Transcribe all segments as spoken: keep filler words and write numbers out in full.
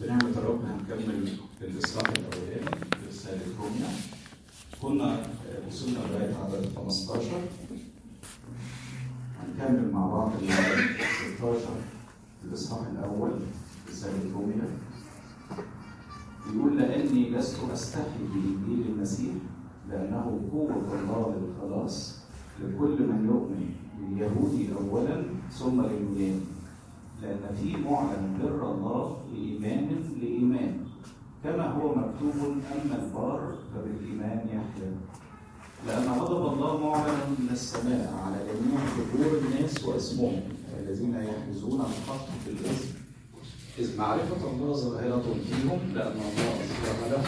بنعمة الرب هنكمل الإصحاح الأولاني في رسالة روميا. كنا وصلنا لغاية عدد خمستاشر، هنكمل مع بعض العدد ستاشر في الإصحاح الأول في رسالة روميا. يقول: لأني لست أستحي بإنجيل المسيح لأنه قوة الله للخلاص لكل من يؤمن، لليهودي أولا ثم لليوناني، لأن فيه معلن بر الله لإيمان لإيمان، كما هو مكتوب: أما البار فبالإيمان يحيى. لأن غضب الله معلن من السماء على جميع فجور الناس واسمهم الذين يحجزون الحق في الاسم، إذ معرفة الله ظاهرة فيهم، لأن الله أظهر لهم،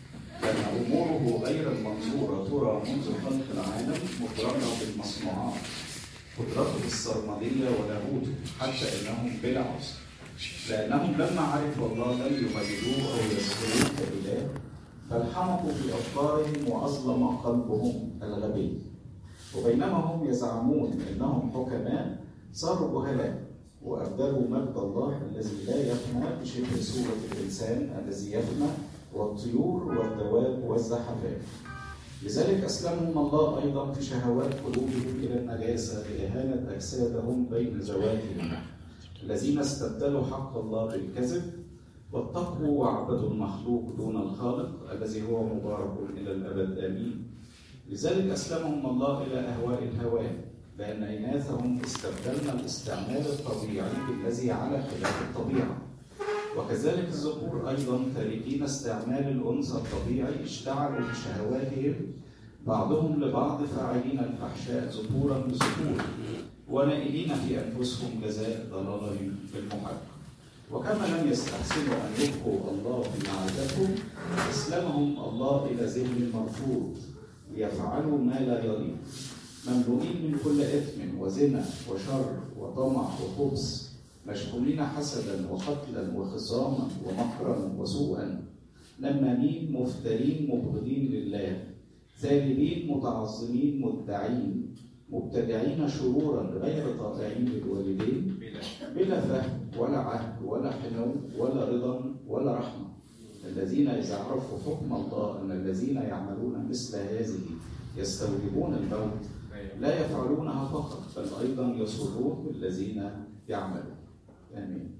لأن أموره غير المنظورة ترى منذ خلق العالم، مقرنة بالمصنوعات، قدرته السرمدية ولاهوته، حتى إنهم بلا عذر، لأنهم لما عرفوا الله لم يمجدوه أو يذكروه كإله، فالحمقوا في أفكارهم وأظلم قلبهم الغبي، وبينما هم يزعمون أنهم حكماء صاروا جهلاء، وأبدلوا مجد الله الذي لا يفنى بشبه صورة الإنسان الذي يفنى والطيور والدواب والزحفات. لذلك أسلمهم الله أيضا في شهوات قلوبهم إلى النجاسة لإهانة أجسادهم بين زواتهم، الذين استبدلوا حق الله بالكذب واتقوا وعبدوا المخلوق دون الخالق الذي هو مبارك إلى الأبد آمين. لذلك أسلمهم الله إلى أهواء الهوان، لأن إناثهم استبدلنا الاستعمال الطبيعي بالذي على خلاف الطبيعة، وكذلك الذكور أيضا تاركين استعمال الأنثى الطبيعي اشتعلوا بشهواتهم بعضهم لبعض، فاعلين الفحشاء ذكورا بذكور، ونائلين في أنفسهم جزاء ضلالهم بالمحق. وكما لم يستحسنوا أن يبقوا الله في معرفتهم، أسلمهم الله إلى ذهن مرفوض ليفعلوا ما لا يليق، مملوئين من كل إثم وزنا وشر وطمع وخبث، مشغولين حسدا وقتلا وخصاما ومكرا وسوءا، نمامين مفترين مبغضين لله، ثالبين متعظمين مدعين، مبتدعين شرورا غير طائعين للوالدين، بلا فهم ولا عهد ولا حنو ولا رضا ولا رحمة، الذين إذا عرفوا حكم الله أن الذين يعملون مثل هذه يستوجبون الموت لا يفعلونها فقط بل أيضا يصرون بالذين يعملون. آمين.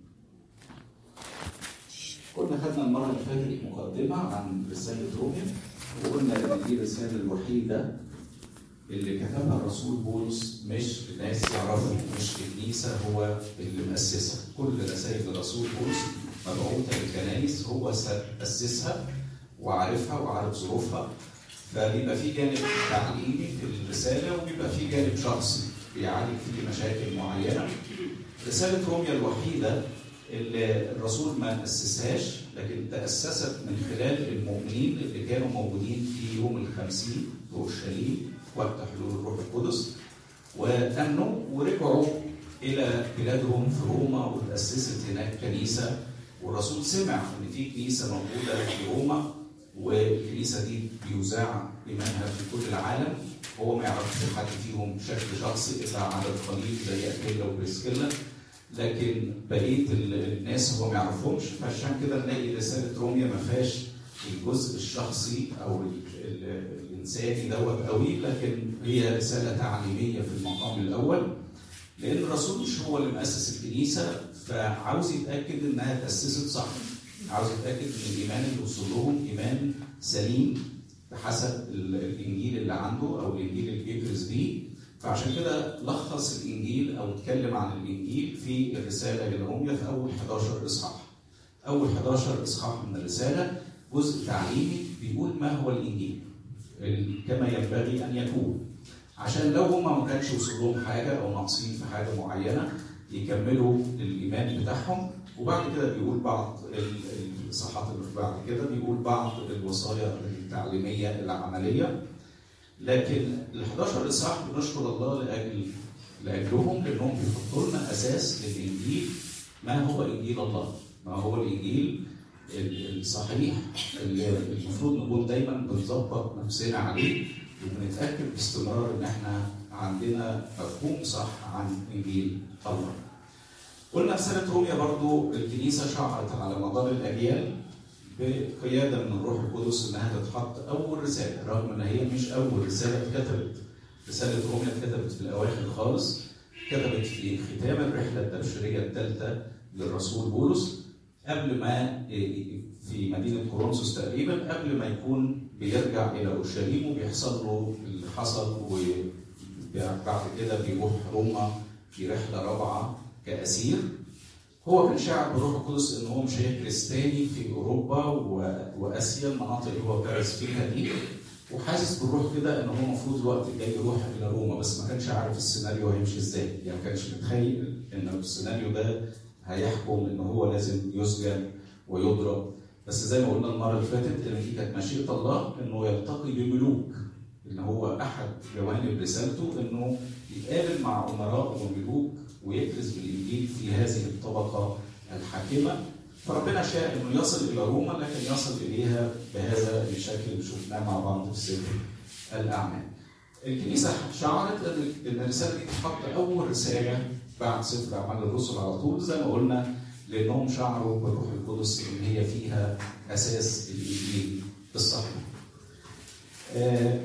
كنا خدنا المرة اللي فاتت مقدمة عن رسالة روميا، وقلنا إن دي الرسالة الوحيدة اللي كتبها الرسول بولس مش الناس يعرفوا، مش الكنيسة هو اللي مؤسسها. كل رسائل الرسول بولس مبعوثة للكنائس، هو أسسها وعارفها وعارف ظروفها، فبيبقى في جانب تعليمي في الرسالة وبيبقى في جانب شخصي بيعالج فيه مشاكل معينة. رسالة روميا الوحيدة اللي الرسول ما أسسهاش، لكن تأسست من خلال المؤمنين اللي كانوا موجودين في يوم الخمسين في أورشليم وقت حلول الروح القدس، وأمنوا ورجعوا إلى بلادهم في روما، وتأسست هناك كنيسة، والرسول سمع إن في كنيسة موجودة في روما، والكنيسة دي بيذاع إيمانها في كل العالم. هو ما يعرفش حد فيهم بشكل شخصي إلا عدد قليل زي أكيلا وبريسكيلا، لكن بقية الناس هو ما يعرفهمش. فعشان كده نلاقي رسالة روميا ما فيهاش الجزء الشخصي أو الإنساني دوت قوي، لكن هي رسالة تعليمية في المقام الأول، لأن الرسول مش هو اللي مؤسس الكنيسة، فعاوز يتأكد إنها تأسست صح، عاوز يتأكد إن الإيمان اللي وصل لهم إيمان سليم بحسب الإنجيل اللي عنده أو الإنجيل اللي بيكرز بيه. فعشان كده لخص الإنجيل أو اتكلم عن الإنجيل في الرسالة لروميا في أول حداشر إصحاح. أول حداشر إصحاح من الرسالة جزء تعليمي بيقول ما هو الإنجيل كما ينبغي أن يكون، عشان لو هم ما كانش وصل لهم حاجة أو ناقصين في حاجة معينة يكملوا الإيمان بتاعهم. وبعد كده بيقول بعض الإصحاحات اللي بعد كده بيقول بعض الوصايا التعليمية العملية. لكن ال حداشر إصحاح بنشكر الله لأجل لأجلهم، لأنهم بيحطوا لنا أساس للإنجيل. ما هو إنجيل الله؟ ما هو الإنجيل الصحيح اللي المفروض نكون دايما بنظبط نفسنا عليه وبنتأكد باستمرار إن إحنا عندنا مفهوم صح عن إنجيل الله. قلنا في سنة روميا برضو الكنيسة شعرت على مدار الأجيال بقيادة من الروح القدس إنها تتحط أول رسالة، رغم إن هي مش أول رسالة اتكتبت. رسالة روميا اتكتبت في الأواخر خالص، كتبت في ختام الرحلة التبشيرية الثالثة للرسول بولس، قبل ما في مدينة كورنثوس تقريبا، قبل ما يكون بيرجع إلى أورشليم وبيحصل له اللي حصل، وبعد كده بيروح روما في رحلة رابعة كأسير. هو كان شاعر بالروح القدس إن هو مش هيكرس تاني في أوروبا وآسيا، المناطق اللي هو كرس فيها دي، وحاسس بالروح كده إن هو المفروض الوقت الجاي يروح إلى روما، بس ما كانش عارف السيناريو هيمشي إزاي، يعني ما كانش متخيل إن السيناريو ده هيحكم إن هو لازم يسجن ويضرب. بس زي ما قلنا المرة اللي فاتت إن دي كانت مشيئة الله إنه يلتقي بملوك، إن هو أحد جوانب رسالته إنه يتقابل مع أمراء وملوك ويكرز بالإنجيل في هذه الطبقة الحاكمة. فربنا شاء إنه يصل إلى روما، لكن يصل إليها بهذا الشكل اللي شفناه مع بعض في سفر الأعمال. الكنيسة شعرت إن الرسالة دي تتحط أول رسالة بعد سفر أعمال الرسل على طول، زي ما قلنا، لأنهم شعروا بالروح القدس إن هي فيها أساس الإنجيل الصحيح. آه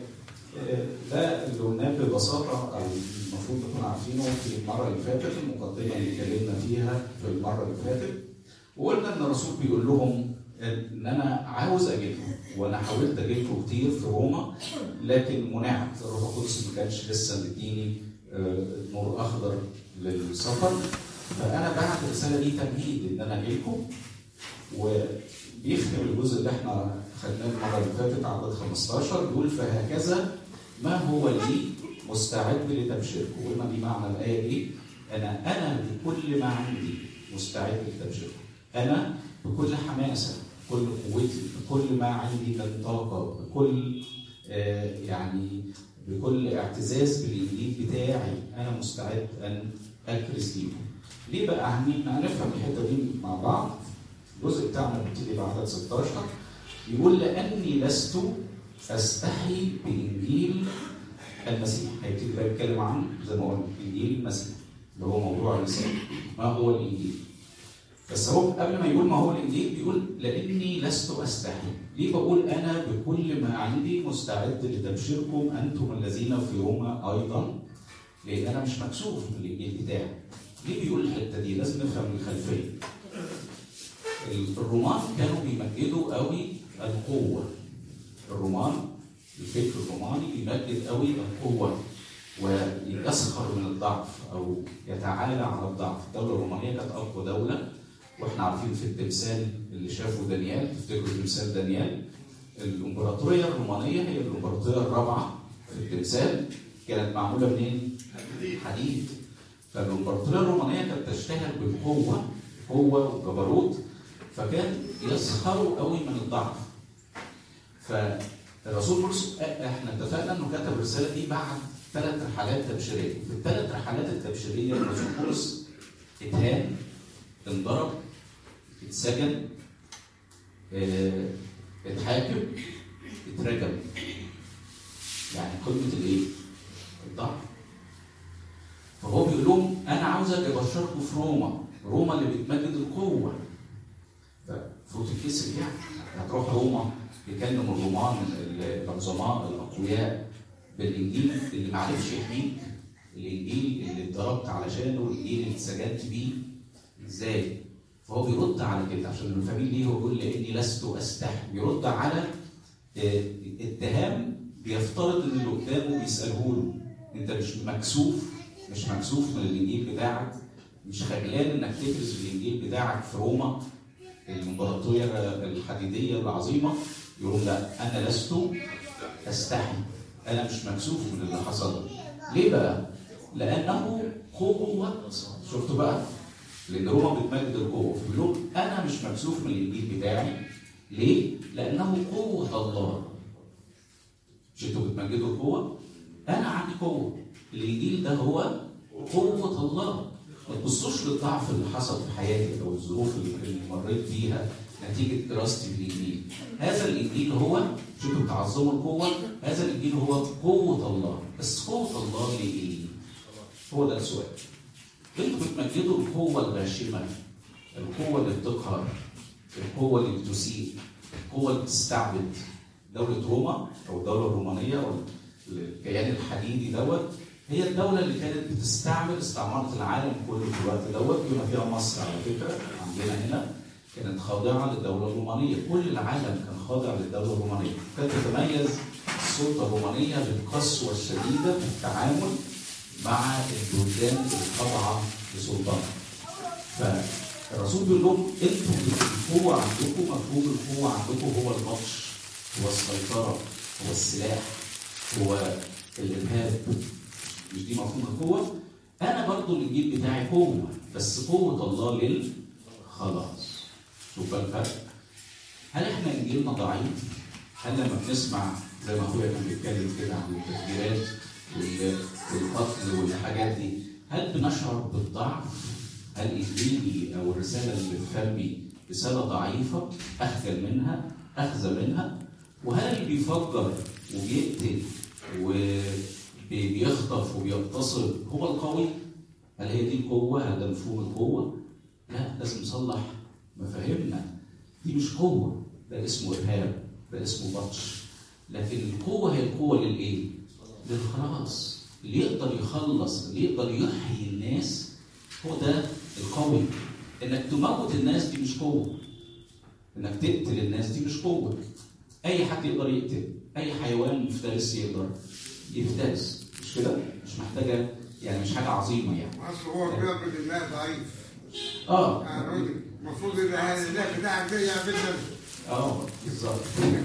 ده اللي قلناه ببساطة، أو المفروض نكون عارفينه في المرة اللي فاتت، المقدمة اللي اتكلمنا فيها في المرة اللي فاتت. وقلنا إن الرسول بيقول لهم إن أنا عاوز أجيلكم، وأنا حاولت أجيلكم كتير في روما، لكن منعت، الروح القدس ما كانش لسه مديني نور أخضر للسفر. فأنا بعت الرسالة دي تمهيد إن أنا أجيلكم. وبيختم الجزء اللي إحنا خدناه المرة اللي فاتت عدد خمستاشر، بيقول فهكذا ما هو لي مستعد لتبشيركم. وما دي معنى الآية دي؟ أنا أنا بكل ما عندي مستعد لتبشيركم. أنا بكل حماسة، بكل قوتي، بكل ما عندي من طاقة، بكل آه يعني بكل اعتزاز بالإنجيل بتاعي، أنا مستعد أن أكرز ليكم. ليه بقى عاملين؟ هنفهم الحتة دي مع بعض. الجزء بتاعنا بيبتدي بعدد ستاشر، يقول لأني لست أستحي بإنجيل المسيح. هيبتدي بقى يتكلم عن زي ما قلنا إنجيل المسيح اللي هو موضوع الرسالة. ما هو الإنجيل؟ بس هو قبل ما يقول ما هو الإنجيل بيقول لأني لست أستحي. ليه بقول أنا بكل ما عندي مستعد لتبشيركم أنتم الذين في روما أيضا؟ لأن أنا مش مكسوف من الإنجيل بتاعي. ليه بيقول الحتة دي؟ لازم نفهم الخلفية. الرومان كانوا بيمجدوا قوي القوة. الرومان، الفكر الروماني بيمجد قوي القوة ويسخر من الضعف أو يتعالى على الضعف. الدولة الرومانية كانت أقوى دولة، واحنا عارفين في التمثال اللي شافه دانيال، تفتكروا تمثال دانيال، الإمبراطورية الرومانية هي الإمبراطورية الرابعة في التمثال، كانت معمولة منين؟ حديد. فالإمبراطورية الرومانية كانت تشتهر بالقوة، قوة وجبروت، فكان يسخروا قوي من الضعف. فالرسول بولس احنا اتفقنا انه كتب الرسالة دي بعد ثلاث رحلات تبشيرية. في الثلاث رحلات التبشيرية الرسول بولس اتهان، انضرب، اتسجن، اه، اتحاكم، اترجم. يعني قمة الايه؟ الضعف. فهو بيقول لهم انا عاوز ابشركم في روما، روما اللي بتمجد القوة. ففوت الكسر يعني هتروح روما يكلم الرومان العظماء الاقوياء بالانجيل اللي ما عرفش يحميك، الانجيل اللي اتضربت علشانه، الانجيل اللي اتسجنت بيه، ازاي؟ فهو بيرد على كده عشان الفاميل ليه هو بيقول لاني لست استحي، بيرد على اتهام بيفترض ان اللي قدامه بيساله له. انت مش مكسوف، مش مكسوف من الانجيل بتاعك، مش خجلان انك تكرز الانجيل بتاعك في روما الامبراطوريه الحديديه العظيمه؟ يقول لا انا لست استحي، انا مش مكسوف من اللي حصل. ليه بقى؟ لانه قوه. شفتوا بقى؟ لان روما بتمجد القوه، فبيقول انا مش مكسوف من الانجيل بتاعي. ليه؟ لانه قوه الله. مش انتوا بتمجدوا القوه؟ انا عندي قوه. الانجيل ده هو قوه الله. ما تبصوش للضعف اللي حصل في حياتي او الظروف اللي مريت بيها نتيجه دراستي بالانجيل. هذا الانجيل هو، مش انتوا بتعظموا القوه، هذا الانجيل هو قوه الله. بس قوه الله لايه؟ هو ده السؤال. انتوا بتمجدوا القوه الغاشمه، القوه اللي بتقهر، القوه اللي بتسيء، القوه اللي بتستعبد. دوله روما او الدوله الرومانيه او الكيان الحديدي دوت هي الدوله اللي كانت بتستعمل استعمرت العالم كله في الوقت دوت، بما فيها مصر على فكره عندنا هنا كانت خاضعه للدوله الرومانيه، كل العالم كان خاضع للدوله الرومانيه. كانت تتميز السلطه الرومانيه بالقسوه الشديده في التعامل مع البلدان الخاضعه لسلطانها. فالرسول بيقول لهم انتم القوه عندكم، مفهوم القوه عندكم هو البطش، هو السيطره، هو السلاح، هو الارهاب. مش دي مفهوم القوه؟ انا برضو الانجيل بتاعي قوه، بس قوه الله للخلاص. شوف بقى الفرق. هل احنا انجيلنا ضعيف؟ هل لما بنسمع زي ما اخويا كان بيتكلم كده عن التفجيرات والقتل والحاجات دي، هل بنشعر بالضعف؟ هل انجيلي او الرساله اللي في فمي رساله ضعيفه اخجل منها، اخزى منها؟ وهل اللي بيفجر وبيقتل وبيخطف وبيغتصب هو القوي؟ هل هي دي القوه؟ هل ده مفهوم القوه؟ لا، لازم نصلح مفاهيمنا. دي مش قوه، ده اسمه ارهاب، ده اسمه بطش. لكن القوه هي القوه للايه؟ للخلاص. اللي يقدر يخلص، اللي يقدر يحيي الناس هو ده القوي. انك تموت الناس دي مش قوه، انك تقتل الناس دي مش قوه. اي حد يقدر يقتل، اي حيوان مفترس يقدر يفترس، مش كده؟ مش محتاجه يعني، مش حاجه عظيمه يعني. اصل هو بيعبد الله ضعيف. اه يعني المفروض ان الاله بتاعك ده يعبدنا. اه بالظبط.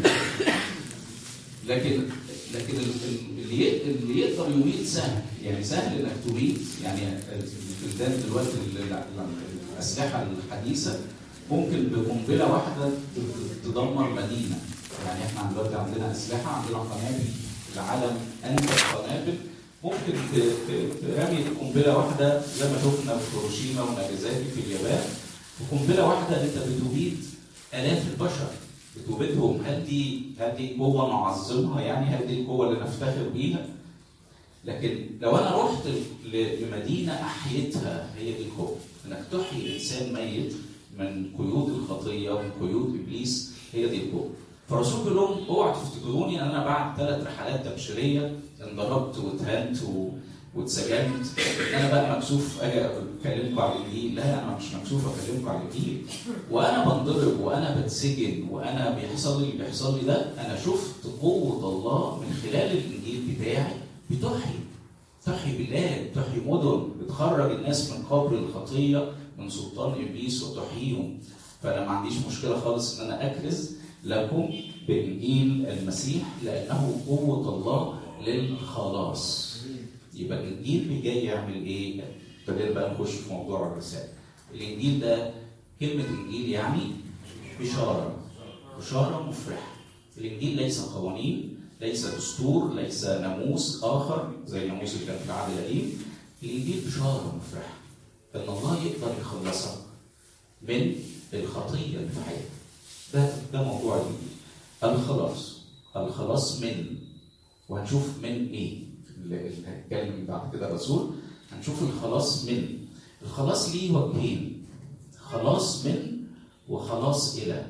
لكن لكن اللي اللي يقدر يميت سهل، يعني سهل انك تميت. يعني البلدان دلوقتي الاسلحه الحديثه ممكن بقنبله واحده تدمر مدينه. يعني احنا دلوقتي عندنا اسلحه، عندنا قنابل، العالم انتج قنابل ممكن ترمي قنبله واحده زي ما شفنا في هيروشيما وناجازاكي في اليابان. وقنبله واحده انت بتبيد الاف البشر، بتوبتهم. هل دي هل دي قوه نعظمها؟ يعني هل دي القوه اللي نفتخر بيها؟ لكن لو انا رحت لمدينه احيتها، هي دي القوه. انك تحيي انسان ميت من قيود الخطيه ومن قيود ابليس، هي دي القوه. فالرسول بيقول لهم اوعوا تفتكروني ان انا بعد ثلاث رحلات تبشيريه انضربت واتهنت واتسجنت انا بقى مكسوف اجي اكلمكم على الانجيل. لا، انا مش مكسوف اكلمكم على الانجيل. وانا بنضرب وانا بتسجن وانا بيحصل لي اللي بيحصل لي ده، انا شفت قوه الله من خلال الانجيل بتاعي بتحيي تحيي بلاد، تحيي مدن، بتخرج الناس من قبر الخطيه من سلطان ابليس وتحييهم. فانا ما عنديش مشكله خالص ان انا اكرز لكم بانجيل المسيح لانه قوه الله للخلاص. يبقى الانجيل جاي يعمل ايه؟ ابتدينا بقى نخش في موضوع الرساله. الانجيل ده كلمه انجيل يعني بشاره، بشاره مفرحه. الانجيل ليس قوانين، ليس دستور، ليس ناموس اخر زي الناموس اللي كان في العهد القديم. الانجيل بشاره مفرحه ان الله يقدر يخلصك من الخطيه اللي في حياتك. ده ده موضوع الانجيل. الخلاص، الخلاص من، وهنشوف من ايه اللي هنتكلم بعد كده الرسول. هنشوف الخلاص من. الخلاص ليه وجهين، خلاص من وخلاص الى.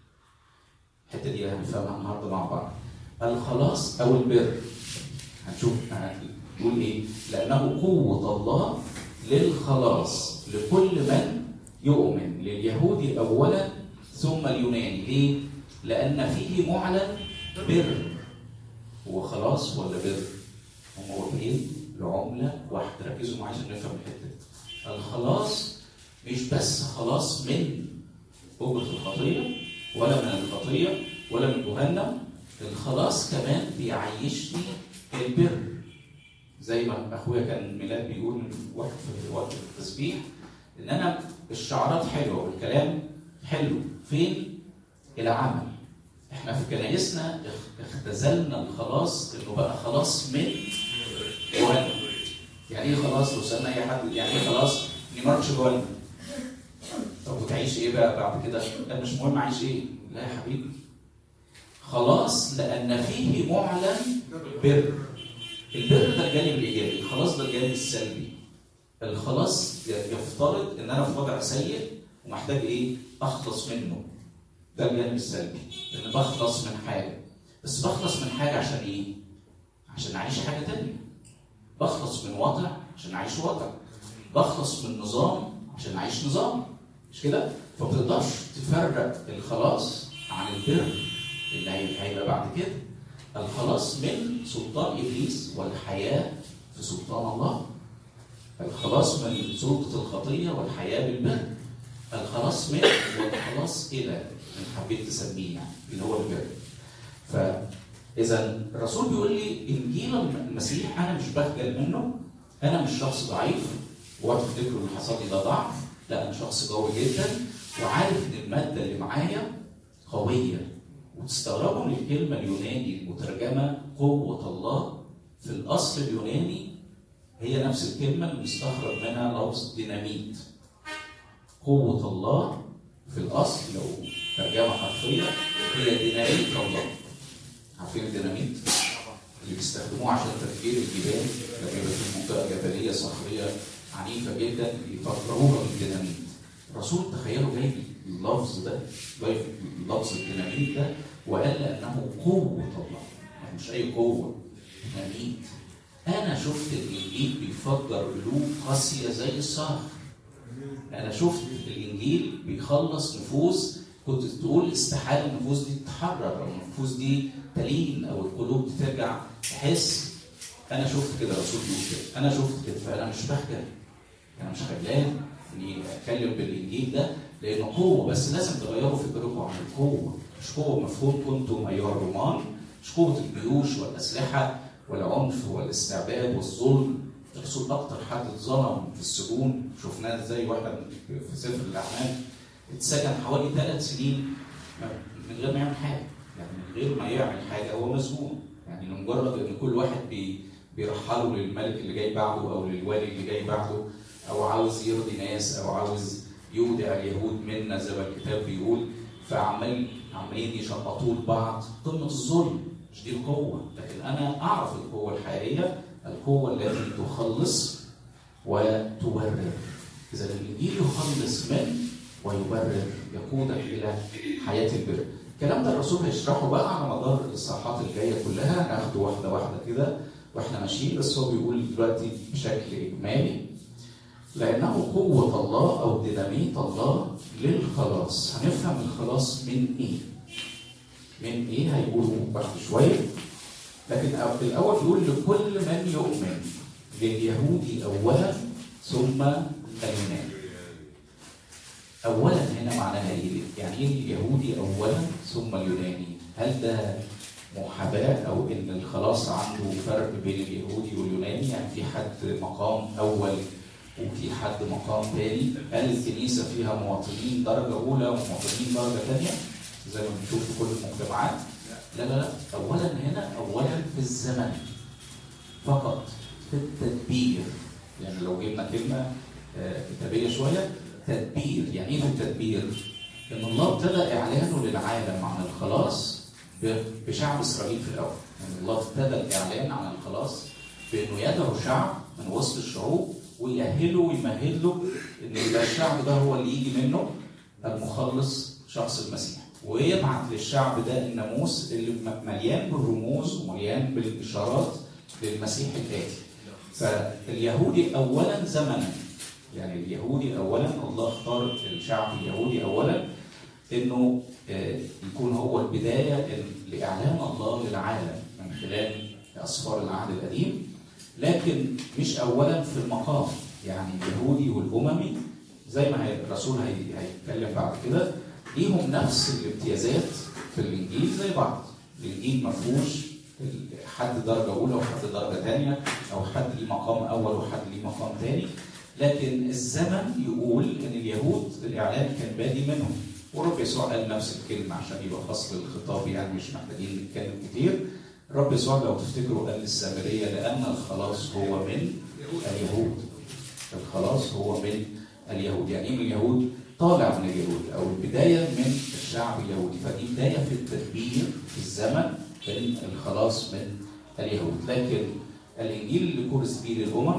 الحته دي هنفهمها النهارده مع بعض. الخلاص او البر هنشوف هنقول ايه. لانه قوه الله للخلاص لكل من يؤمن، لليهودي اولا ثم اليوناني. ليه؟ لان فيه معلن بر. هو خلاص ولا بر؟ هم وجهين لعمله واحده. ركزوا معايا عشان نفهم الحته دي. الخلاص مش بس خلاص من أجرة الخطيه ولا من الخطيه ولا من جهنم، الخلاص كمان بيعيشني البر. زي ما اخويا كان ميلاد بيقول من وقت في وقت التسبيح ان انا الشعارات حلوه والكلام حلو، فين العمل؟ احنا في كنايسنا اختزلنا الخلاص انه بقى خلاص من جهنم. يعني ايه خلاص؟ لو سالنا اي حد يعني ايه خلاص؟ اني ما اروحش جهنم. طب وتعيش ايه بقى بعد كده؟ لا مش مهم عايش ايه. لا يا حبيبي، خلاص لان فيه معلن بر. البر ده الجانب الايجابي، الخلاص ده الجانب السلبي. الخلاص يفترض ان انا في وضع سيء ومحتاج ايه؟ اخلص منه. ده الجانب السلبي، ان بخلص من حاجه. بس بخلص من حاجه عشان ايه؟ عشان اعيش حاجه تانية. بخلص من وضع عشان اعيش وضع. بخلص من نظام عشان اعيش نظام. مش كده؟ فما تقدرش تفرق الخلاص عن البر اللي هيبقى بعد كده. الخلاص من سلطان ابليس والحياه في سلطان الله. الخلاص من سلطه الخطيه والحياه بالبر. الخلاص من والخلاص الى ان حبيت تسميه يعني اللي هو البر. فاذا الرسول بيقول لي انجيل المسيح انا مش بخجل منه، انا مش شخص ضعيف وقت تفتكروا اللي حصل لي ده ضعف، لا انا شخص قوي جدا وعارف ان الماده اللي معايا قويه. وتستغربوا من الكلمه اليوناني المترجمه قوه الله، في الاصل اليوناني هي نفس الكلمه اللي مستخرج منها لفظ ديناميت. قوه الله في الاصل لو ترجمه حرفيه هي ديناميت الله. عارفين الديناميت؟ اللي بيستخدموه عشان تفجير الجبال لما يبقى في منطقه جبليه صخريه عنيفه جدا يفكروها بالديناميت. الرسول تخيلوا جايب اللفظ ده، جايب لفظ الديناميت ده وقال انه قوه الله، يعني مش اي قوه، ديناميت. انا شفت الانجيل بيفجر قلوب قاسيه زي الصخر. انا شفت الانجيل بيخلص نفوس كنت تقول استحاله النفوس دي تتحرر او النفوس دي تلين او القلوب دي ترجع تحس. انا شفت كده، الرسول بيقول كده، انا شفت كده. فانا مش بخجل، انا مش خجلان اني اتكلم بالانجيل ده لانه قوه. بس لازم تغيروا فكركم عن القوه. مش قوه مفهوم كنتم ايها الرومان، مش قوه الجيوش والاسلحه والعنف والاستعباد والظلم. الرسول اكتر حد اتظلم في السجون، شفناه ازاي واحد في سفر الاعمال اتسجن حوالي ثلاث سنين من غير ما يعمل حاجه، يعني من غير ما يعمل حاجه هو مسجون، يعني لمجرد ان كل واحد بي بيرحله للملك اللي جاي بعده او للوالي اللي جاي بعده، او عاوز يرضي ناس او عاوز يودع اليهود منا زي ما الكتاب بيقول. فعمال عمالين يشقطوا لبعض، قمه الظلم. مش دي القوه، لكن انا اعرف القوه الحقيقيه، القوه التي تخلص وتبرر. اذا الانجيل يخلص من ويبرر، يقودك الى حياه البر. الكلام ده الرسول هيشرحه بقى على مدار الاصحاحات الجايه كلها، ناخده واحده واحده كده واحنا ماشيين. بس هو بيقول دلوقتي بشكل اجمالي لانه قوه الله او ديناميت الله للخلاص. هنفهم الخلاص من ايه؟ من ايه هيقولوا بعد شويه. لكن الاول بيقول لكل من يؤمن، لليهودي اولا ثم اليوناني. اولا هنا معناها ايه؟ يعني ايه اليهودي اولا ثم اليوناني؟ هل ده محاباه او ان الخلاص عنده فرق بين اليهودي واليوناني؟ يعني في حد مقام اول وفي حد مقام ثاني؟ هل الكنيسه فيها مواطنين درجه اولى ومواطنين درجه ثانيه زي ما بنشوف في كل المجتمعات؟ لا لا لا. اولا هنا اولا في الزمن فقط، في التدبير. يعني لو جبنا كلمه كتابيه شويه، تدبير. يعني ايه في التدبير؟ ان الله ابتدى اعلانه للعالم عن الخلاص بشعب اسرائيل في الاول. يعني الله ابتدى الاعلان عن الخلاص بانه يدعو شعب من وسط الشعوب ويأهله ويمهد له ان يبقى الشعب ده هو اللي يجي منه المخلص شخص المسيح، ويبعت للشعب ده الناموس اللي مليان بالرموز ومليان بالاشارات للمسيح الآتي. فاليهودي اولا زمنا، يعني اليهودي اولا الله اختار الشعب اليهودي اولا انه يكون هو البدايه لاعلان الله للعالم من خلال اسفار العهد القديم، لكن مش اولا في المقام. يعني اليهودي والاممي زي ما الرسول هيتكلم بعد كده ليهم نفس الامتيازات في الانجيل زي بعض. الانجيل ما فيهوش حد درجه اولى وحد درجه ثانيه، او حد ليه مقام اول وحد ليه مقام ثاني. لكن الزمن يقول ان اليهود الاعلان كان بادي منهم، ورب يسوع قال نفس الكلمه عشان يبقى فصل الخطاب، يعني مش محتاجين نتكلم كتير. رب يسوع لو تفتكروا قال للسامريه لان الخلاص هو من اليهود. الخلاص هو من اليهود. يعني ايه من اليهود؟ طالع من اليهود، او البدايه من الشعب اليهودي. فدي بدايه في التدبير في الزمن من الخلاص من اليهود. لكن الانجيل اللي كورس بيه للامم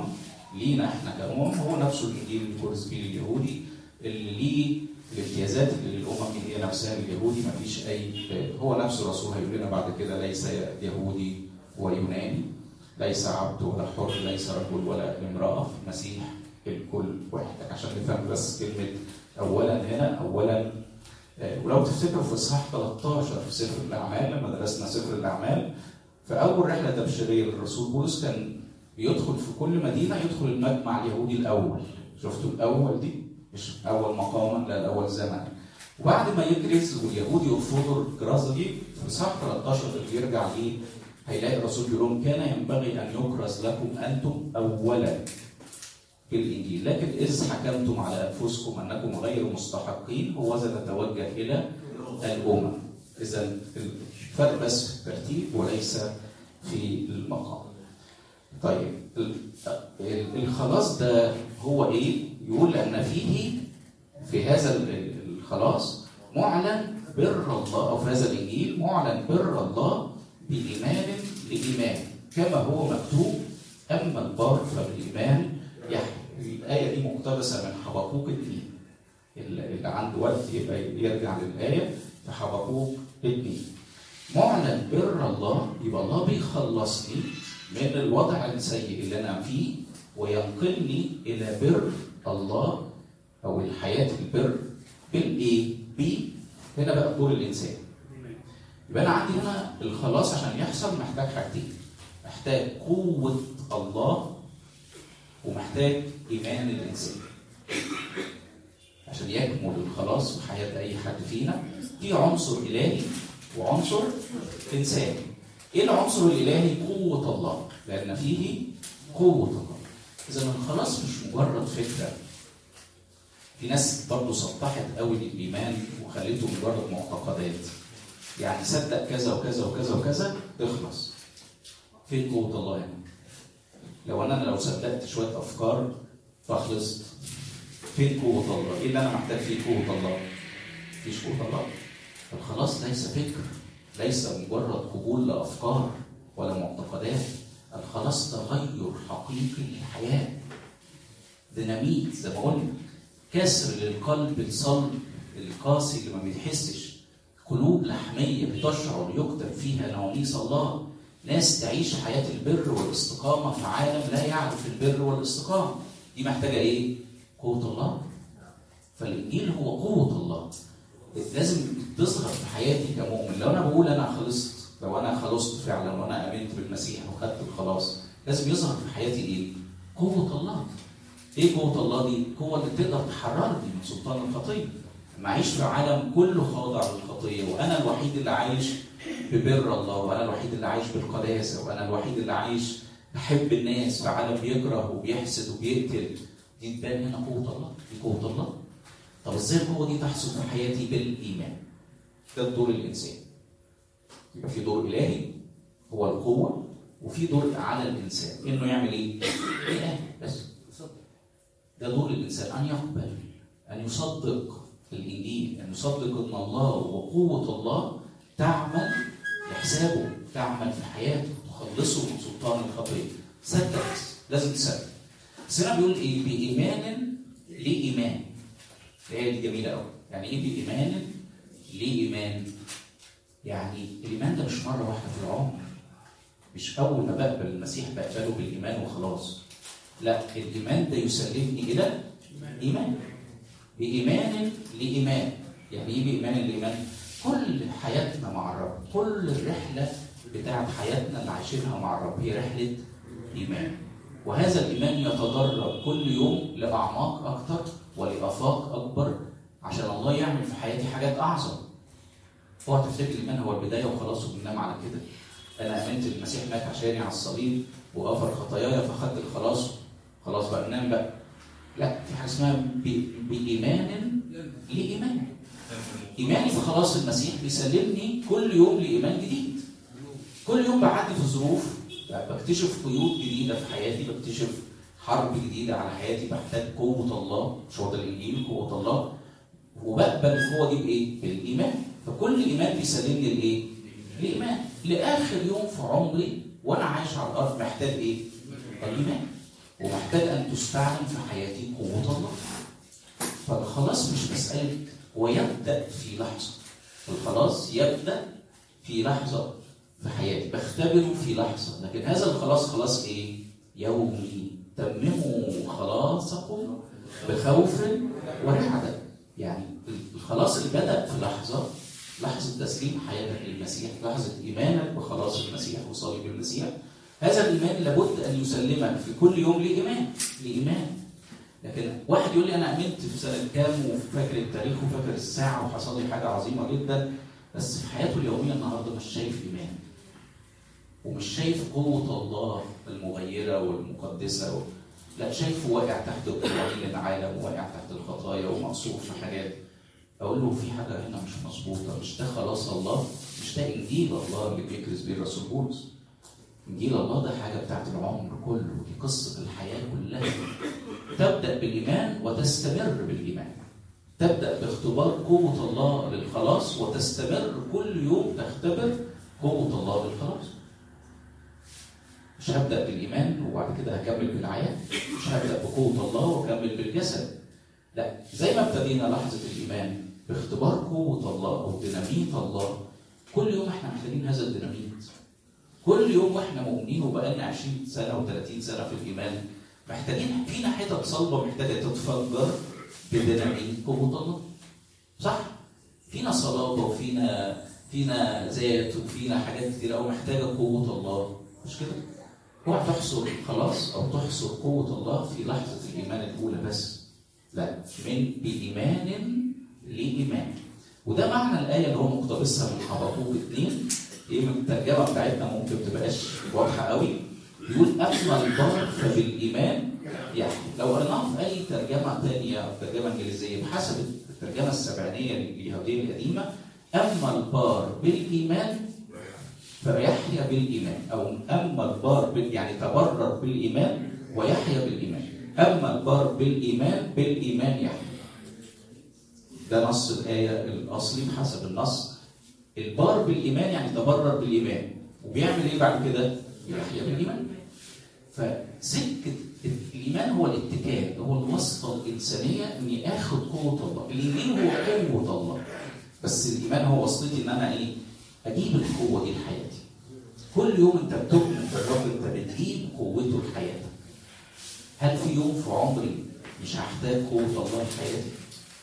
لينا احنا كأمم هو نفسه الانجيل الكورسبيل اليهودي اللي ليه الامتيازات اللي للامم هي نفسها اليهودي، ما فيش اي، هو نفسه الرسول هيقول لنا بعد كده ليس يهودي ويوناني، ليس عبد ولا حر، ليس رجل ولا امراه، في المسيح الكل واحد. عشان نفهم بس كلمه اولا هنا، اولا ولو تفتكروا في اصحاح ثلاثة عشر في سفر الاعمال لما درسنا سفر الاعمال، في اول رحله تبشيريه للرسول بولس كان بيدخل في كل مدينه يدخل المجمع اليهودي الاول. شفتوا الاول دي؟ مش اول مقاما، لا الاول زمن. وبعد ما يكرز واليهود يرفضوا الكرازه دي في اصحاح ثلاثة عشر اللي يرجع ليه هيلاقي الرسول بيقول لهم كان ينبغي ان يكرز لكم انتم اولا في الانجيل، لكن اذ حكمتم على انفسكم انكم غير مستحقين هوذا نتوجه الى الامم. اذا الفرق بس في الترتيب وليس في المقام. طيب الخلاص ده هو ايه؟ يقول ان فيه في هذا الخلاص معلن بر الله، او في هذا الانجيل معلن بر الله بايمان لايمان كما هو مكتوب اما البار فبالايمان يحيى. الايه دي مقتبسه من حبقوق اثنين، اللي عنده وقت يبقى يرجع للايه في حبقوق اثنين. معلن بر الله، يبقى الله بيخلصني من الوضع السيء اللي انا فيه وينقلني الى بر الله او الحياه البر بالايه؟ ب هنا بقى دور الانسان. يبقى انا عندي هنا الخلاص عشان يحصل محتاج حاجتين، محتاج قوه الله ومحتاج ايمان الانسان. عشان يكمل الخلاص في حياه اي حد فينا في عنصر الهي وعنصر انساني. ايه العنصر الالهي؟ قوه الله، لان فيه قوه الله. اذا الخلاص مش مجرد فكره. في ناس برضه سطحت قوي للايمان وخليته مجرد معتقدات، يعني صدق كذا وكذا وكذا وكذا تخلص. فين قوه الله هنا؟ يعني؟ لو انا لو صدقت شويه افكار فخلصت، فين قوه الله؟ ايه اللي انا محتاج فيه قوه الله؟ مفيش قوه الله. الخلاص ليس فكر، ليس مجرد قبول لافكار ولا معتقدات. الخلاص تغير حقيقي للحياه، ديناميت زي ما قلنا، كسر للقلب الصلب القاسي اللي ما بيحسش، قلوب لحميه بتشعر يكتب فيها نواميس الله، ناس تعيش حياه البر والاستقامه في عالم لا يعرف البر والاستقامه. دي محتاجه ايه؟ قوه الله. فالانجيل هو قوه الله، لازم تظهر في حياتي كمؤمن. لو انا بقول انا خلصت، لو انا خلصت فعلا وانا امنت بالمسيح وخدت الخلاص، لازم يظهر في حياتي ايه؟ قوه الله. ايه قوه الله دي؟ القوه اللي تقدر تحررني من سلطان الخطيه. ما اعيش في عالم كله خاضع للخطيه وانا الوحيد اللي عايش ببر الله، وانا الوحيد اللي عايش بالقداسه، وانا الوحيد اللي عايش بحب الناس في عالم بيكره وبيحسد وبيقتل. دي تبان هنا قوه الله، دي قوه الله. طب ازاي القوه دي تحصل في حياتي؟ بالايمان. ده الدور الانساني. يبقى في دور الهي هو القوه، وفي دور على الانسان انه يعمل ايه؟ ايه بس يصدق. ده دور الانسان، ان يقبل، ان يصدق الانجيل، ان يصدق ان الله وقوه الله تعمل لحسابه، تعمل في حياته، تخلصه من سلطان الخطيه. صدق، لازم تصدق. بس هنا بيقول ايه؟ بايمان لايمان. الآية دي جميلة قوي. يعني إيه بإيمان لإيمان؟ يعني الإيمان ده مش مرة واحدة في العمر. مش أول ما بقبل المسيح بقبله بالإيمان وخلاص. لا، الإيمان ده يسلمني إلى إيمان. بإيمان لإيمان. يعني إيه بإيمان لإيمان؟ كل حياتنا مع الرب، كل الرحلة بتاعت حياتنا اللي عايشينها مع الرب هي رحلة إيمان. وهذا الإيمان يتدرج كل يوم لأعماق أكتر ولآفاق أكبر، عشان الله يعمل في حياتي حاجات أعظم. اوعى تفتكر الإيمان هو البداية وخلاص وبننام على كده. أنا آمنت المسيح مات عشاني على الصليب وغفر خطاياي فخدت الخلاص، خلاص بقى ننام بقى. لا، في حاجة اسمها بإيمان لإيمان. إيماني في خلاص المسيح بيسلمني كل يوم لإيمان جديد. كل يوم بعدي في ظروف بكتشف قيود جديدة في حياتي، بكتشف حرب جديدة على حياتي، بحتاج قوة الله، مش هو ده الإنجيل، قوة الله، وبقبل القوة دي بإيه؟ بالإيمان. فكل إيمان بيسلمني لإيه؟ لإيمان. لآخر يوم في عمري وأنا عايش على الأرض محتاج إيه؟ الإيمان. ومحتاج ان تستعلن في حياتي قوه الله. فالخلاص مش مساله، ويبدا في لحظه. الخلاص يبدا في لحظه في حياتي، بختبره في لحظه. لكن هذا الخلاص خلاص ايه؟ يومي. تمموا خلاصكم بخوف ورعدة. يعني الخلاص اللي بدأ في لحظة، لحظة تسليم حياتك للمسيح، لحظة إيمانك بخلاص المسيح وصليب المسيح. هذا الإيمان لابد أن يسلمك في كل يوم لإيمان لإيمان. لكن واحد يقول لي أنا آمنت في سنة كام وفاكر التاريخ وفاكر الساعة وحصل لي حاجة عظيمة جدا، بس في حياته اليومية النهاردة مش شايف إيمان، ومش شايف قوة الله المغيرة والمقدسة و... لا، شايفه واقع تحت قوانين العالم وواقع تحت الخطايا ومقصور في حاجات. أقول له في حاجة هنا مش مظبوطة، مش ده خلاص الله، مش ده إنجيل الله اللي بيكرز بيه الرسول بولس. إنجيل الله ده حاجة بتاعت العمر كله، دي قصة الحياة كلها. تبدأ بالإيمان وتستمر بالإيمان. تبدأ باختبار قوة الله للخلاص وتستمر كل يوم تختبر قوة الله للخلاص. مش هبدأ بالإيمان وبعد كده هكمل بالعيان، مش هبدأ بقوة الله وأكمل بالجسد. لا، زي ما ابتدينا لحظة الإيمان باختبار قوة الله أو ديناميت الله، كل يوم احنا محتاجين هذا الديناميت. كل يوم واحنا مؤمنين وبقالنا عشرين سنة وثلاثين سنة في الإيمان، محتاجين فينا حتت صلبة محتاجة تتفجر بديناميت قوة الله. صح؟ فينا صلابة وفينا فينا ذات وفينا حاجات كتير قوي محتاجة قوة الله، مش كده؟ اوعى تحصر خلاص او تحصر قوه الله في لحظه الايمان الاولى بس. لا، من بايمان لايمان. وده معنى الايه اللي هو مقتبسها من حبقوق اثنين. ايه، من الترجمه بتاعتنا ممكن ما تبقاش واضحه قوي. بيقول اما البار فبالايمان يعني. لو قريناها في اي ترجمه ثانيه او ترجمه انجليزيه بحسب الترجمه السبعينيه اليهوديه القديمه، اما البار بالايمان فيحيا بالإيمان، أو أما البار يعني تبرر بالإيمان ويحيا بالإيمان. أما البار بالإيمان بالإيمان يحيا. ده نص الآية الأصلي بحسب النص. البار بالإيمان يعني تبرر بالإيمان، وبيعمل إيه بعد كده؟ يحيا بالإيمان. فسكة الإيمان هو الاتكال، هو الواسطة الإنسانية إني آخد قوة الله. الإيمان هو قوة الله، بس الإيمان هو واسطتي إن أنا إيه؟ أجيب القوة دي لحياتي. كل يوم أنت بتؤمن في الرب، أنت بتجيب قوته لحياتك. هل في يوم في عمري مش هحتاج قوة الله لحياتي؟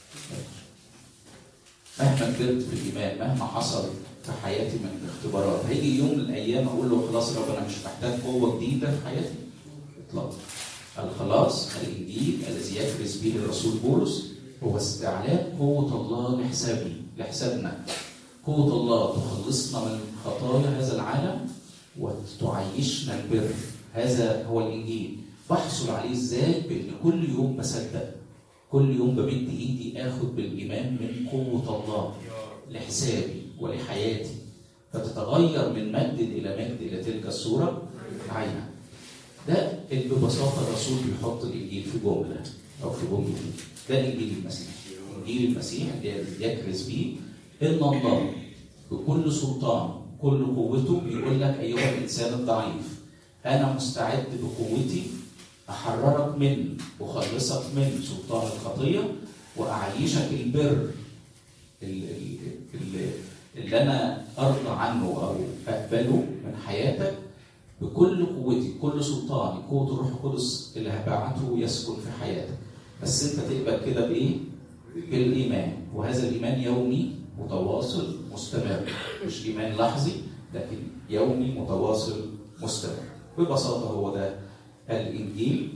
مهما كبرت في الإيمان، مهما حصل في حياتي من اختبارات، هيجي يوم من الأيام أقول له خلاص يا رب أنا مش محتاج قوة جديدة في حياتي؟ إطلاقا. الخلاص الإنجيل الذي يكرز به الرسول بولس هو استعلان قوة الله لحسابي لحسابنا. قوة الله تخلصنا من خطايا هذا العالم وتعيشنا البر. هذا هو الإنجيل. بحصل عليه إزاي؟ بإن كل يوم بصدق، كل يوم بمد إيدي آخد بالإيمان من قوة الله لحسابي ولحياتي، فتتغير من مجد إلى مجد إلى تلك الصورة عينها. ده اللي ببساطة الرسول بيحط الإنجيل في جملة أو في جملة. ده إنجيل المسيح. إنجيل المسيح اللي يكرز به إن الله بكل سلطان كل قوته بيقول لك أيها الإنسان الضعيف، أنا مستعد بقوتي أحررك من وخلصك من سلطان الخطية وأعيشك البر اللي, اللي أنا أرضى عنه أو أقبله من حياتك بكل قوتي، كل سلطاني، قوة الروح القدس اللي هبعته يسكن في حياتك. بس أنت تقبل كده بإيه؟ بالإيمان. وهذا الإيمان يومي متواصل مستمر، مش إيمان لحظي لكن يومي متواصل مستمر. ببساطة هو ده الإنجيل،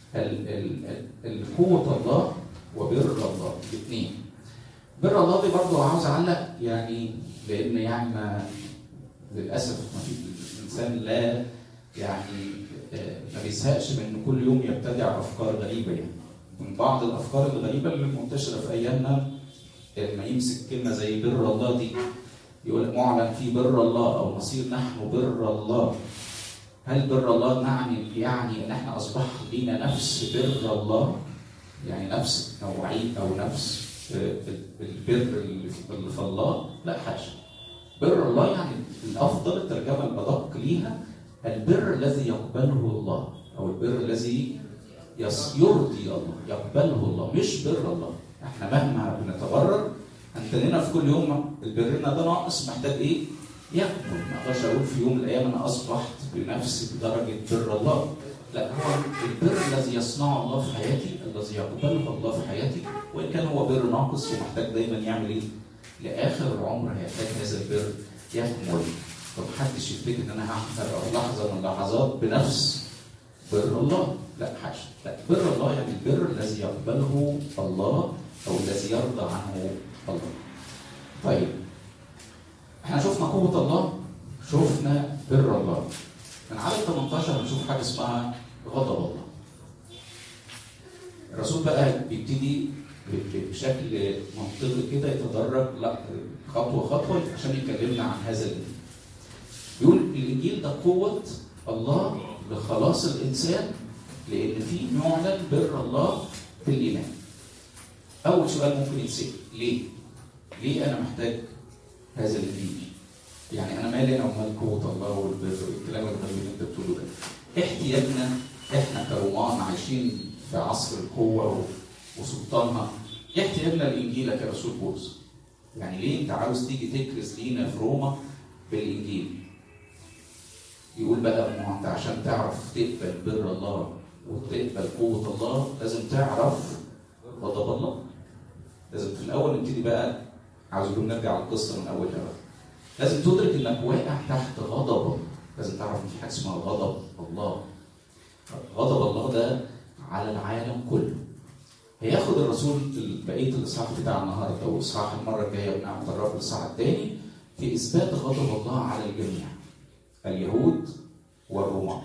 القوة الله وبر الله الاثنين. بر الله دي برضه عاوز أعلق يعني، لأن يعني ما للأسف ما في الإنسان لا يعني ما بيزهقش من إن كل يوم يبتدع أفكار غريبة. يعني من بعض الأفكار الغريبة اللي منتشرة في أيامنا لما يمسك كلمة زي بر الله دي يقول معلن في بر الله أو نصير نحن بر الله. هل بر الله معني يعني ان احنا اصبح لينا نفس بر الله؟ يعني نفس نوعيه او نفس البر اللي في الله؟ لا حاشا. بر الله يعني الافضل الترجمه الادق ليها البر الذي يقبله الله او البر الذي يرضي الله، يقبله الله، مش بر الله. احنا مهما بنتبرر هنتنينا في كل يوم البرنا ده ناقص، محتاج ايه؟ يكمل. ما اقدرش اقول في يوم من الايام انا اصبحت بنفسي بدرجه بر الله. لا، هو البر الذي يصنعه الله في حياتي، الذي يقبله الله في حياتي، وان كان هو بر ناقص ومحتاج دايما يعمل ايه؟ لاخر العمر هيحتاج هذا البر يكمل. فمحدش يفتكر ان انا هحضر لحظه من اللحظات بنفس بر الله، لا حاشا. لا، بر الله يعني البر الذي يقبله الله او الذي يرضى عنه الله. طيب، احنا شفنا قوه الله، شفنا بر الله. من عدد ثمانية عشر هنشوف حاجه اسمها غضب الله. الرسول بقى بيبتدي بشكل منطقي كده يتدرج، لا خطوه خطوه عشان يكلمنا عن هذا الانجيل. بيقول الانجيل ده قوه الله لخلاص الانسان، لان فيه معلن بر الله في الايمان. اول سؤال ممكن يتسال، ليه؟ ليه انا محتاج هذا الانجيل؟ يعني انا مالي انا ومال قوه الله والبر والكلام الغريب اللي انت بتقوله ده؟ احتياجنا احنا كرومان عايشين في عصر القوه وسلطانها، احتياجنا الانجيل كرسول بولس. يعني ليه انت عاوز تيجي تكرز لينا في روما بالانجيل؟ يقول بقى ما انت عشان تعرف تقبل بر الله وتقبل قوه الله لازم تعرف غضب الله. لازم في الاول نبتدي بقى، عاوز نرجع للقصه من اولها بقى. لازم تدرك انك واقع تحت غضب الله. لازم تعرف ان في حاجه اسمها غضب الله. غضب الله ده على العالم كله. هياخد الرسول بقيه الاصحاح بتاع النهارده واصحاح المره الجايه بنعمه الرب الاصحاح الثاني في اثبات غضب الله على الجميع، اليهود والرومان،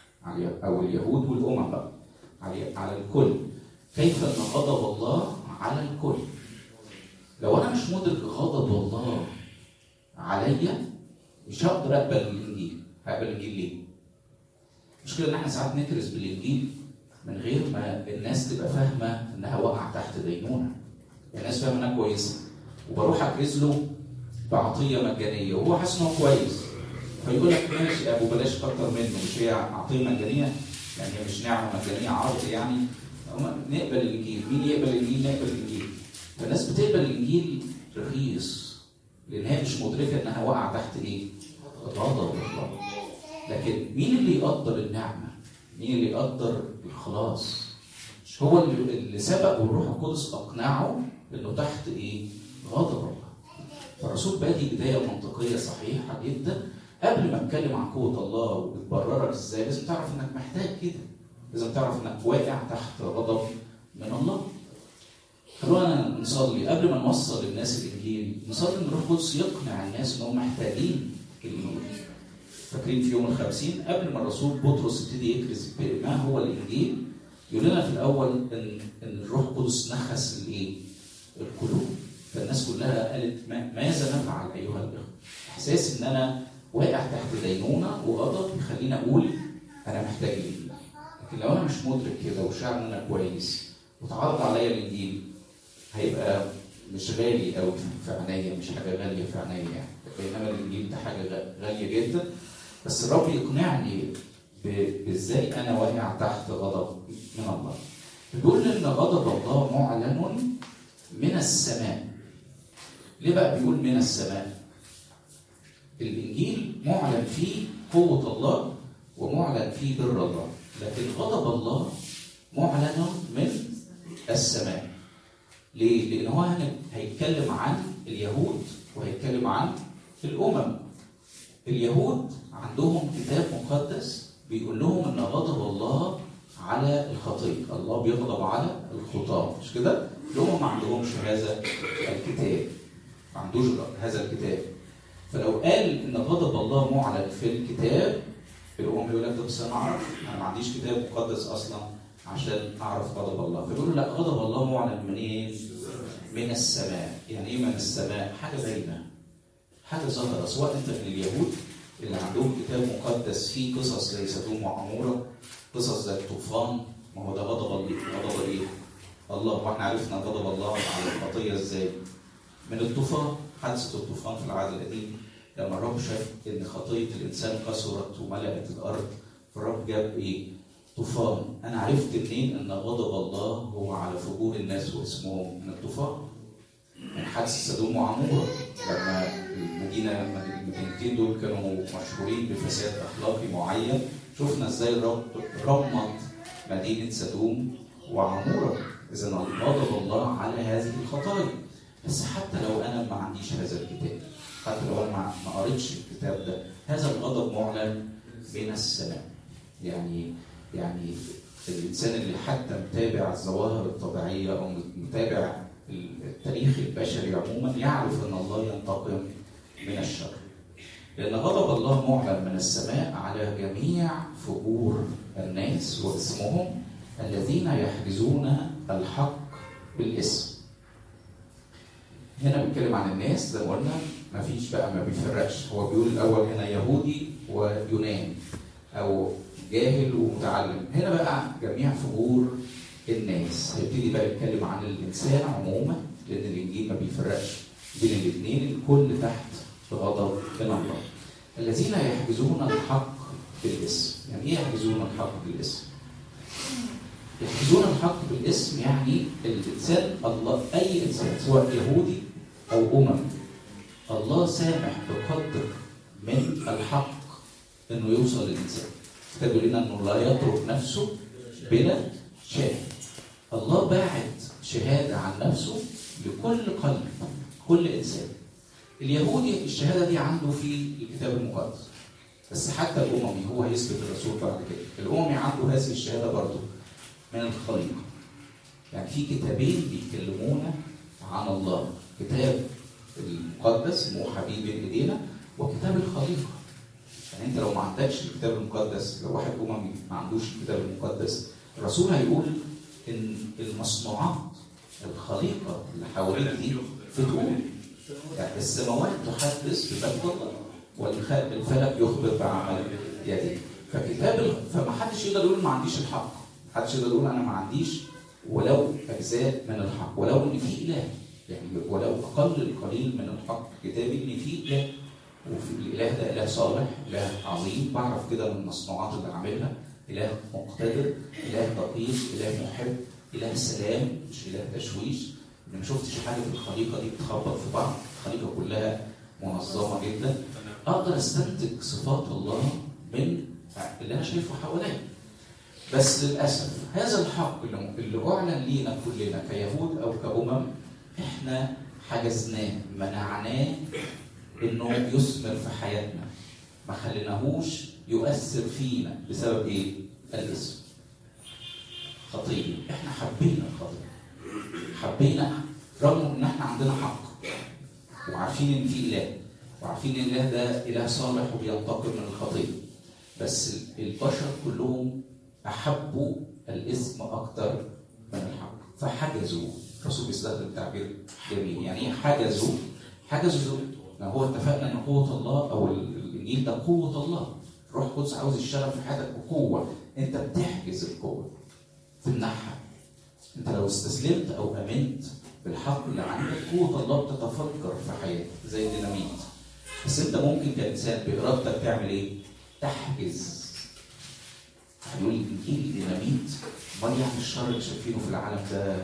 او اليهود والامم بقى، على الكل. كيف ان غضب الله على الكل. لو انا مش مدرك غضب الله عليا مش هقدر اقبل الانجيل. هقبل الانجيل ليه؟ المشكله ان احنا ساعات نكرز بالانجيل من غير ما الناس تبقى فاهمه انها واقعه تحت دينونه. الناس فاهمه انها كويسه وبروح اكرز له بعطيه مجانيه وهو حاسس ان هو كويس، فيقول لك ماشي يا ابو بلاش كتر منه، مش هي عطيه مجانيه يعني، هي مش نعمه مجانيه، عرض يعني. نقبل الانجيل. مين يقبل الانجيل؟ نقبل الانجيل. فالناس بتقبل الانجيل رخيص لان هي مش مدركه انها واقعه تحت ايه؟ غضب الله. لكن مين اللي يقدر النعمه؟ مين اللي يقدر الخلاص؟ هو اللي, اللي سبق والروح القدس اقنعه انه تحت ايه؟ غضب الله. فالرسول بادي بدايه منطقيه صحيحه جدا. قبل ما اتكلم عن قوه الله وبتبررك ازاي، لازم تعرف انك محتاج كده. لازم تعرف انك واقع تحت غضب من الله. خلونا نصلي قبل ما نوصل للناس الانجيل، نصلي ان الروح القدس يقنع الناس انهم محتاجين الانجيل. فاكرين في يوم الخمسين قبل ما الرسول بطرس يبتدي يكرز ما هو الانجيل، يقول لنا في الاول ان ان الروح القدس نخس الايه؟ القلوب. فالناس كلها قالت ماذا نفعل ايها الاخوه؟ احساس ان انا واقع تحت دينونه وغضب يخليني اقول انا محتاج الانجيل. لكن لو انا مش مدرك كده وشاعر ان انا كويس وتعرض عليا الانجيل، هيبقى مش غالي قوي في عينيا، مش حاجه غاليه في عينيا يعني. بينما الانجيل ده حاجه غاليه جدا. بس الرب يقنعني بازاي انا واقع تحت غضب من الله. بيقول ان غضب الله معلن من السماء. ليه بقى بيقول من السماء؟ الانجيل معلن فيه قوه الله ومعلن فيه بر الله، لكن غضب الله معلن من السماء. ليه؟ لان هو هيتكلم عن اليهود وهيتكلم عن الامم. اليهود عندهم كتاب مقدس بيقول لهم ان غضب الله على الخطيه، الله بيغضب على الخطاه، مش كده؟ الامم ما عندهمش هذا الكتاب، ما عندوش هذا الكتاب. فلو قال ان غضب الله معلن في الكتاب، الامم يقول لك طب بس انا اعرف، انا ما عنديش كتاب مقدس اصلا عشان اعرف غضب الله. فبيقولوا لا، غضب الله معلن من ايه؟ من السماء. يعني ايه من السماء؟ حاجه باينه، حاجه ظاهره. سواء انت من اليهود اللي عندهم كتاب مقدس فيه قصص زي سدوم وعموره، قصص زي الطوفان، ما هو ده غضب الله. غضب ايه؟ الله. واحنا عرفنا غضب الله على الخطيه ازاي؟ من الطوفان، حادثه الطوفان في العهد القديم، لما الرب شاف ان خطيه الانسان كثرت وملأت الارض، فالرب جاب ايه؟ طوفان. انا عرفت منين ان غضب الله هو على فجور الناس واسمهم من الطوفان؟ من حادث سدوم وعمورة، لما المدينه المدينتين دول كانوا مشهورين بفساد اخلاقي معين، شفنا ازاي الرب رمض مدينه سدوم وعمورة. اذا غضب الله على هذه الخطايا. بس حتى لو انا ما عنديش هذا الكتاب، حتى لو انا ما قريتش الكتاب ده، هذا الغضب معلن من السماء. يعني يعني الانسان اللي حتى متابع الظواهر الطبيعيه او متابع التاريخ البشري عموما يعرف ان الله ينتقم من الشر. لان غضب الله معلن من السماء على جميع فجور الناس واسمهم الذين يحجزون الحق بالاسم. هنا بيتكلم عن الناس زي ما قلنا، ما فيش بقى ما بيفرقش. هو بيقول الاول هنا يهودي ويوناني او جاهل ومتعلم. هنا بقى جميع فجور الناس. هيبتدي بقى يتكلم عن الانسان عموما، لان الانجيل ما بيفرقش بين الاثنين، الكل تحت غضب من الله. الذين يحجزون الحق بالاسم. يعني ايه يحجزون الحق بالاسم؟ يحجزون الحق بالاسم يعني الانسان، الله اي انسان سواء يهودي او امم، الله سامح بقدر من الحق انه يوصل للانسان. تقول لنا انه لا يترك نفسه بلا شاهد. الله باعت شهاده عن نفسه لكل قلب، كل انسان. اليهودي الشهاده دي عنده في الكتاب المقدس، بس حتى الاممي هو هيثبت الرسول بعد كده. الاممي عنده هذه الشهاده برضه من الخليقه. يعني في كتابين بيكلمونا عن الله، كتاب المقدس موحى بين ايدينا، وكتاب الخليقه. يعني انت لو ما عندكش الكتاب المقدس، لو واحد اممي ما عندوش الكتاب المقدس، الرسول هيقول ان المصنوعات الخليقه اللي حواليك دي بتقول يعني السماوات تحدث بمجد الله والفلك يخبر بعمل يديه. فكتاب فما حدش يقدر يقول ما عنديش الحق، ما حدش يقدر يقول انا ما عنديش ولو اجزاء من الحق، ولو ان في اله، يعني ولو اقل القليل من الحق كتابي ان في اله، وفي الاله ده اله صالح، اله عظيم، بعرف كده من المصنوعات اللي عاملها، اله مقتدر، اله دقيق، اله محب، اله سلام، مش اله تشويش. انا ما شفتش حاجه في الخليقه دي بتخبط في بعض، الخليقه كلها منظمه جدا. اقدر استنتج صفات الله من اللي انا شايفه حواليا. بس للاسف هذا الحق اللي اعلن لينا كلنا كيهود او كامم، احنا حجزناه، منعناه انه يثمر في حياتنا، ما خليناهوش يؤثر فينا. بسبب ايه؟ الاسم، خطيه. احنا حبينا الخطيه، حبينا رغم ان احنا عندنا حق وعارفين ان في اله، وعارفين ان الاله ده اله صالح وبينتقم من الخطيه، بس البشر كلهم احبوا الاسم اكتر من الحق فحجزوا. الرسول بيستخدم تعبير جميل. يعني ايه حجزوا؟ حجزوا ما هو اتفقنا ان قوه الله او الانجيل ده قوه الله. الروح القدس عاوز يشتغل في حياتك بقوه، انت بتحجز القوه، تمنعها. انت لو استسلمت او امنت بالحق اللي عندك، قوه الله بتتفجر في حياتك زي الديناميت. بس انت ممكن كانسان بارادتك تعمل ايه؟ تحجز. هيقول الانجيل ديناميت، امال يعني الشر اللي شايفينه في العالم ده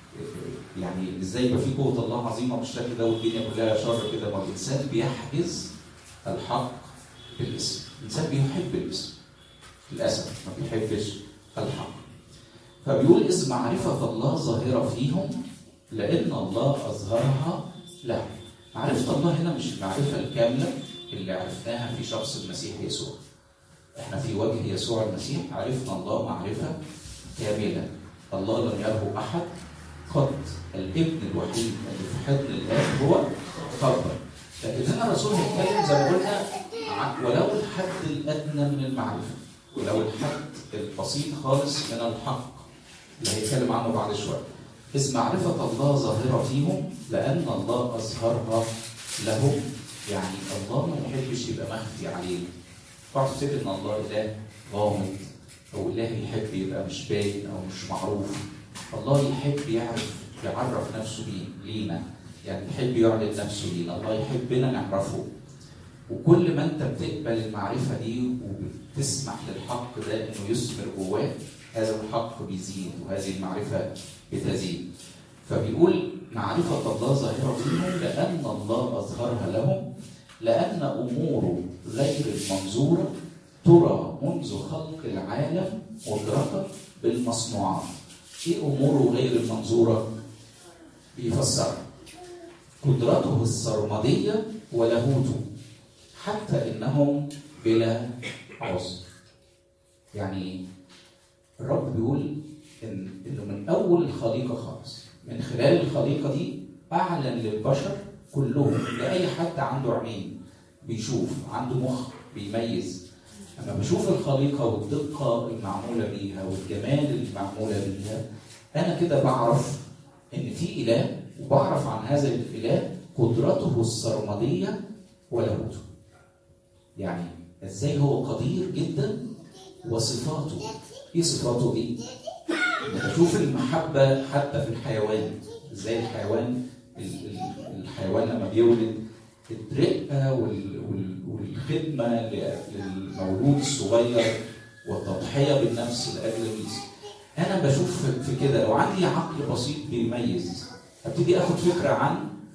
يعني ازاي يبقى في قوه الله عظيمه بالشكل ده والدنيا كلها شر كده؟ ما الانسان بيحجز الحق بالاسم. الانسان بيحب الاسم، للاسف ما بيحبش الحق. فبيقول إذ معرفة الله ظاهرة فيهم لأن الله أظهرها له. معرفة الله هنا مش المعرفة الكاملة اللي عرفناها في شخص المسيح يسوع. احنا في وجه يسوع المسيح عرفنا الله معرفة كاملة. الله لم يره أحد قط، الابن الوحيد اللي في حضن الآب هو خبر. لكن هنا الرسول هيتكلم زي ما قلنا ولو الحد الأدنى من المعرفة، ولو الحد البسيط خالص من الحق اللي هيتكلم عنه بعد شويه. إذ معرفة الله ظاهرة فيهم لأن الله أظهرها لهم. يعني الله ما يحبش يبقى مخفي علينا. بعض تفتكر إن الله إله غامض أو إله يحب يبقى مش باين أو مش معروف. الله يحب يعرف يعرف نفسه لينا، يعني يحب يعلن نفسه لينا. الله يحبنا نعرفه. وكل ما انت بتقبل المعرفه دي وبتسمح للحق ده انه يثمر جواك، هذا الحق بيزيد وهذه المعرفه بتزيد. فبيقول معرفه الله ظاهره فيهم لان الله اظهرها لهم، لان اموره غير المنظوره ترى منذ خلق العالم مدركه بالمصنوعات. ايه اموره غير المنظوره؟ بيفسرها قدرته السرمديه ولاهوته حتى انهم بلا عذر. يعني الرب بيقول ان انه من اول الخليقه خالص، من خلال الخليقه دي اعلن للبشر كلهم، لاي حد عنده عينين بيشوف، عنده مخ بيميز، اما بشوف الخليقه والدقه المعموله بيها والجمال المعموله بيها، انا كده بعرف ان في اله، وبعرف عن هذا الاله قدرته السرمديه ولاهوته. يعني ازاي هو قدير جدا، وصفاته ايه صفاته دي؟ بشوف المحبه حتى في الحيوان، ازاي الحيوان الحيوان لما بيولد الرقه والخدمه للمولود الصغير والتضحيه بالنفس لاجل الجسم. انا بشوف في كده، لو عندي عقل بسيط بيميز ابتدي اخد فكره عن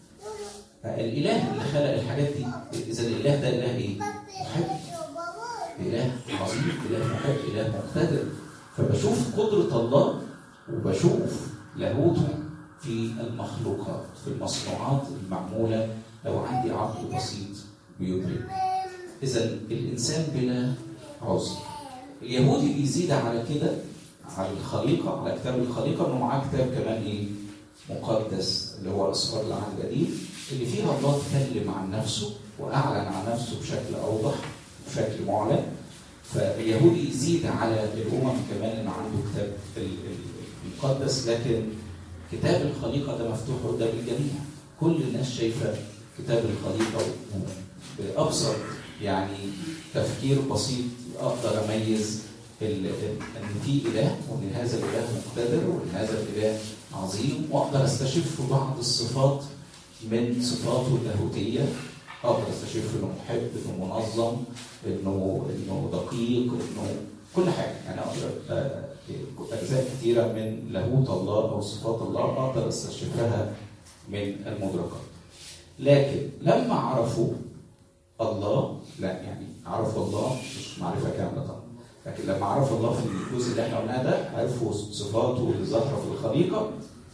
الاله اللي خلق الحاجات دي. اذا الاله ده اله ايه؟ محب، اله عظيم، اله محب، اله مقتدر. فبشوف قدره الله وبشوف لاهوته في المخلوقات، في المصنوعات المعموله. لو عندي عقل بسيط بيدرك. اذا الانسان بلا عذر. اليهودي بيزيد على كده، على الخليقه، على كتاب الخليقه، انه معاه كتاب كمان ايه؟ مقدس، اللي هو اسفار العهد القديم، اللي فيها الله اتكلم عن نفسه واعلن عن نفسه بشكل اوضح، بشكل معلن. فاليهودي يزيد على الامم كمان ان عنده كتاب المقدس، لكن كتاب الخليقه ده مفتوح قدام الجميع. كل الناس شايفه كتاب الخليقه بابسط يعني تفكير بسيط اقدر اميز ان في اله، وان هذا الاله مقتدر، وان هذا الاله عظيم، واقدر استشف بعض الصفات من صفاته اللاهوتيه. اقدر استشف انه محب، انه منظم، انه انه دقيق، انه كل حاجه. يعني اقدر اجزاء كثيره من لاهوت الله او صفات الله اقدر استشفها من المدركات. لكن لما عرفوا الله، لا يعني عرفوا الله مش معرفه كامله طبعا، لكن لما عرفوا الله في الجزء اللي احنا قلناه ده، عرفوا صفاته اللي ظاهره في الخليقه،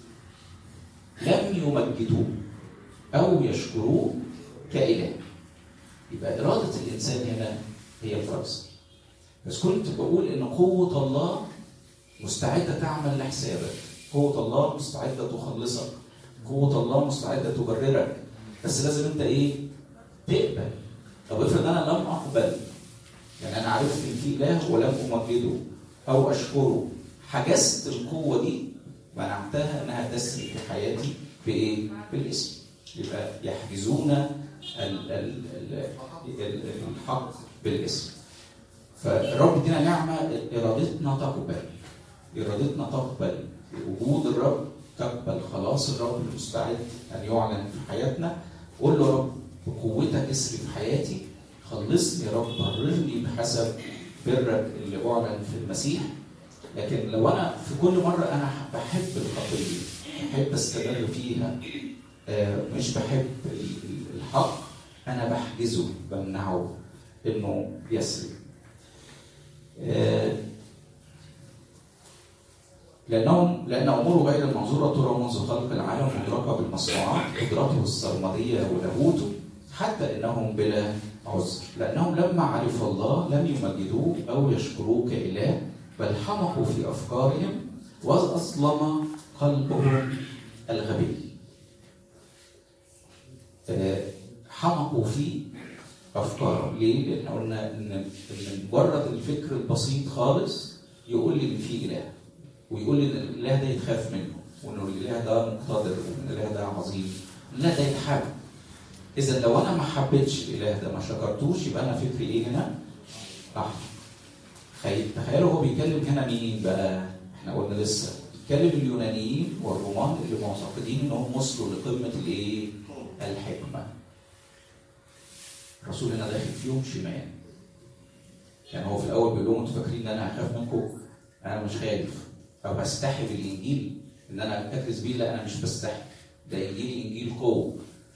لم يمجدوه او يشكروه كاله. يبقى اراده الانسان هنا هي الفرز. بس كنت بقول ان قوه الله مستعده تعمل لحسابك، قوه الله مستعده تخلصك، قوه الله مستعده تبررك، بس لازم انت ايه؟ تقبل. طب افرض انا لم اقبل، يعني انا عرفت ان في اله ولم امجده او اشكره، حجزت القوه دي، منعتها انها تسري في حياتي بايه؟ بالاسم. يبقى يحجزون ال ال ال الحق بالاسم. فالرب ادينا نعمه، ارادتنا تقبل، ارادتنا تقبل وجود الرب، تقبل خلاص الرب المستعد ان يعلن في حياتنا. قول له يا رب بقوتك اسري في حياتي، خلصني يا رب، بررني بحسب برك اللي اعلن في المسيح. لكن لو انا في كل مره انا بحب الخطيه، بحب استمر فيها، مش بحب الحق، انا بحجزه، بمنعه انه يسري. لانهم لان اموره غير المنظوره ترى منذ خلق العالم مدركه بالمصنوعات، قدرته السرمديه ولاهوته حتى انهم بلا عذر. لانهم لما عرفوا الله لم يمجدوه او يشكروه كاله، بل حمقوا في افكارهم واظلم قلبهم الغبي. حمقوا في افكارهم. ليه؟ لان قلنا ان مجرد الفكر البسيط خالص يقول لي ان في اله، ويقول لي ان الاله ده يتخاف منه، وانه الاله ده مقتدر، وان الاله ده عظيم، الاله ده يتحب. اذا لو انا ما حبيتش الاله ده، ما شكرتوش، يبقى انا فكري ايه هنا؟ احمق. تخيلوا هو بيتكلم هنا مين بقى؟ احنا قلنا لسه بيتكلم اليونانيين والرومان اللي معتقدين انهم وصلوا لقمه الايه؟ الحكمه. الرسول هنا داخل فيهم شمال. يعني هو في الاول بيقول لهم انتوا فاكرين ان انا هخاف منكم؟ انا مش خايف او بستحي بالانجيل ان انا اكرز بيه. لا، انا مش بستحي، ده انجيل انجيل قوه،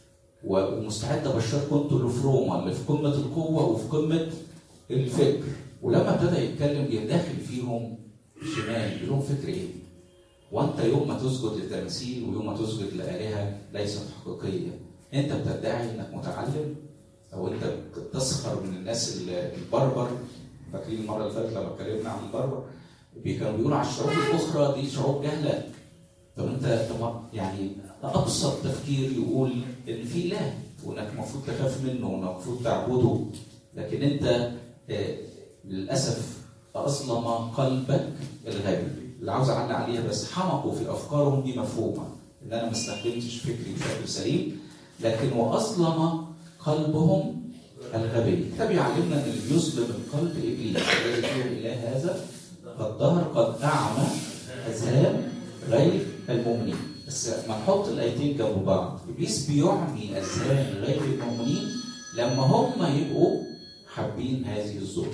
ومستعد ابشركم انتوا اللي في روما اللي في قمه القوه وفي قمه الفكر. ولما ابتدى يتكلم جه داخل فيهم شمال، بيقول لهم فكر ايه؟ وانت يوم ما تسجد للتماثيل ويوم ما تسجد لآلهة ليست حقيقيه، انت بتدعي انك متعلم، او انت بتسخر من الناس البربر. فاكرين المره اللي فاتت لما اتكلمنا عن البربر كانوا بيقولوا على الشعوب الاخرى دي شعوب جهله. طب انت طب يعني ابسط تفكير يقول ان في اله وانك المفروض تخاف منه وانك المفروض تعبده، لكن انت آه للاسف اظلم قلبك الغبي. اللي عاوز اعلق عليها بس، حمقوا في افكارهم دي مفهومه ان انا ما استخدمتش فكري بشكل سليم، لكن واظلم قلبهم الغبي. الكتاب يعلمنا ان اللي بيظلم القلب ابليس الذي فيه الاله هذا قد ظهر قد اعمى اذهان غير المؤمنين. بس ما نحط الايتين جنب بعض، ابليس بيعمي اذهان غير المؤمنين لما هم يبقوا حابين هذه الظلم.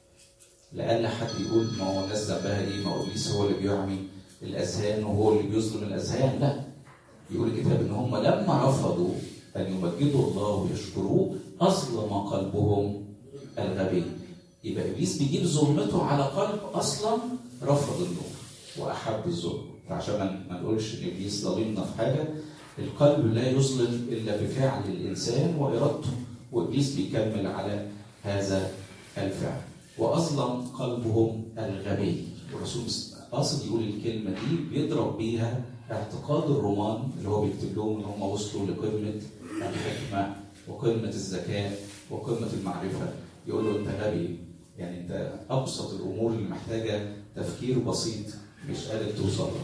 لأن حد يقول ما هو الناس ذنبها ايه؟ ما هو ابليس هو اللي بيعمي الاذهان وهو اللي بيظلم الاذهان. لا، يقول الكتاب ان هم لما رفضوا ان يمجدوا الله ويشكروه اظلم قلبهم الغبي. يبقى ابليس بيجيب ظلمته على قلب اصلا رفض النور واحب الظلم. فعشان ما نقولش ان ابليس ظالمنا في حاجه، القلب لا يظلم الا بفعل الانسان وارادته، وابليس بيكمل على هذا الفعل. واظلم قلبهم الغبي. والرسول قاصد يقول الكلمه دي بيضرب بيها اعتقاد الرومان اللي هو بيكتب لهم ان هم وصلوا لقمه الحكمه وقمه الذكاء وقمه المعرفه. يقول له انت غبي، يعني انت ابسط الامور اللي محتاجه تفكير بسيط مش قادر توصل له.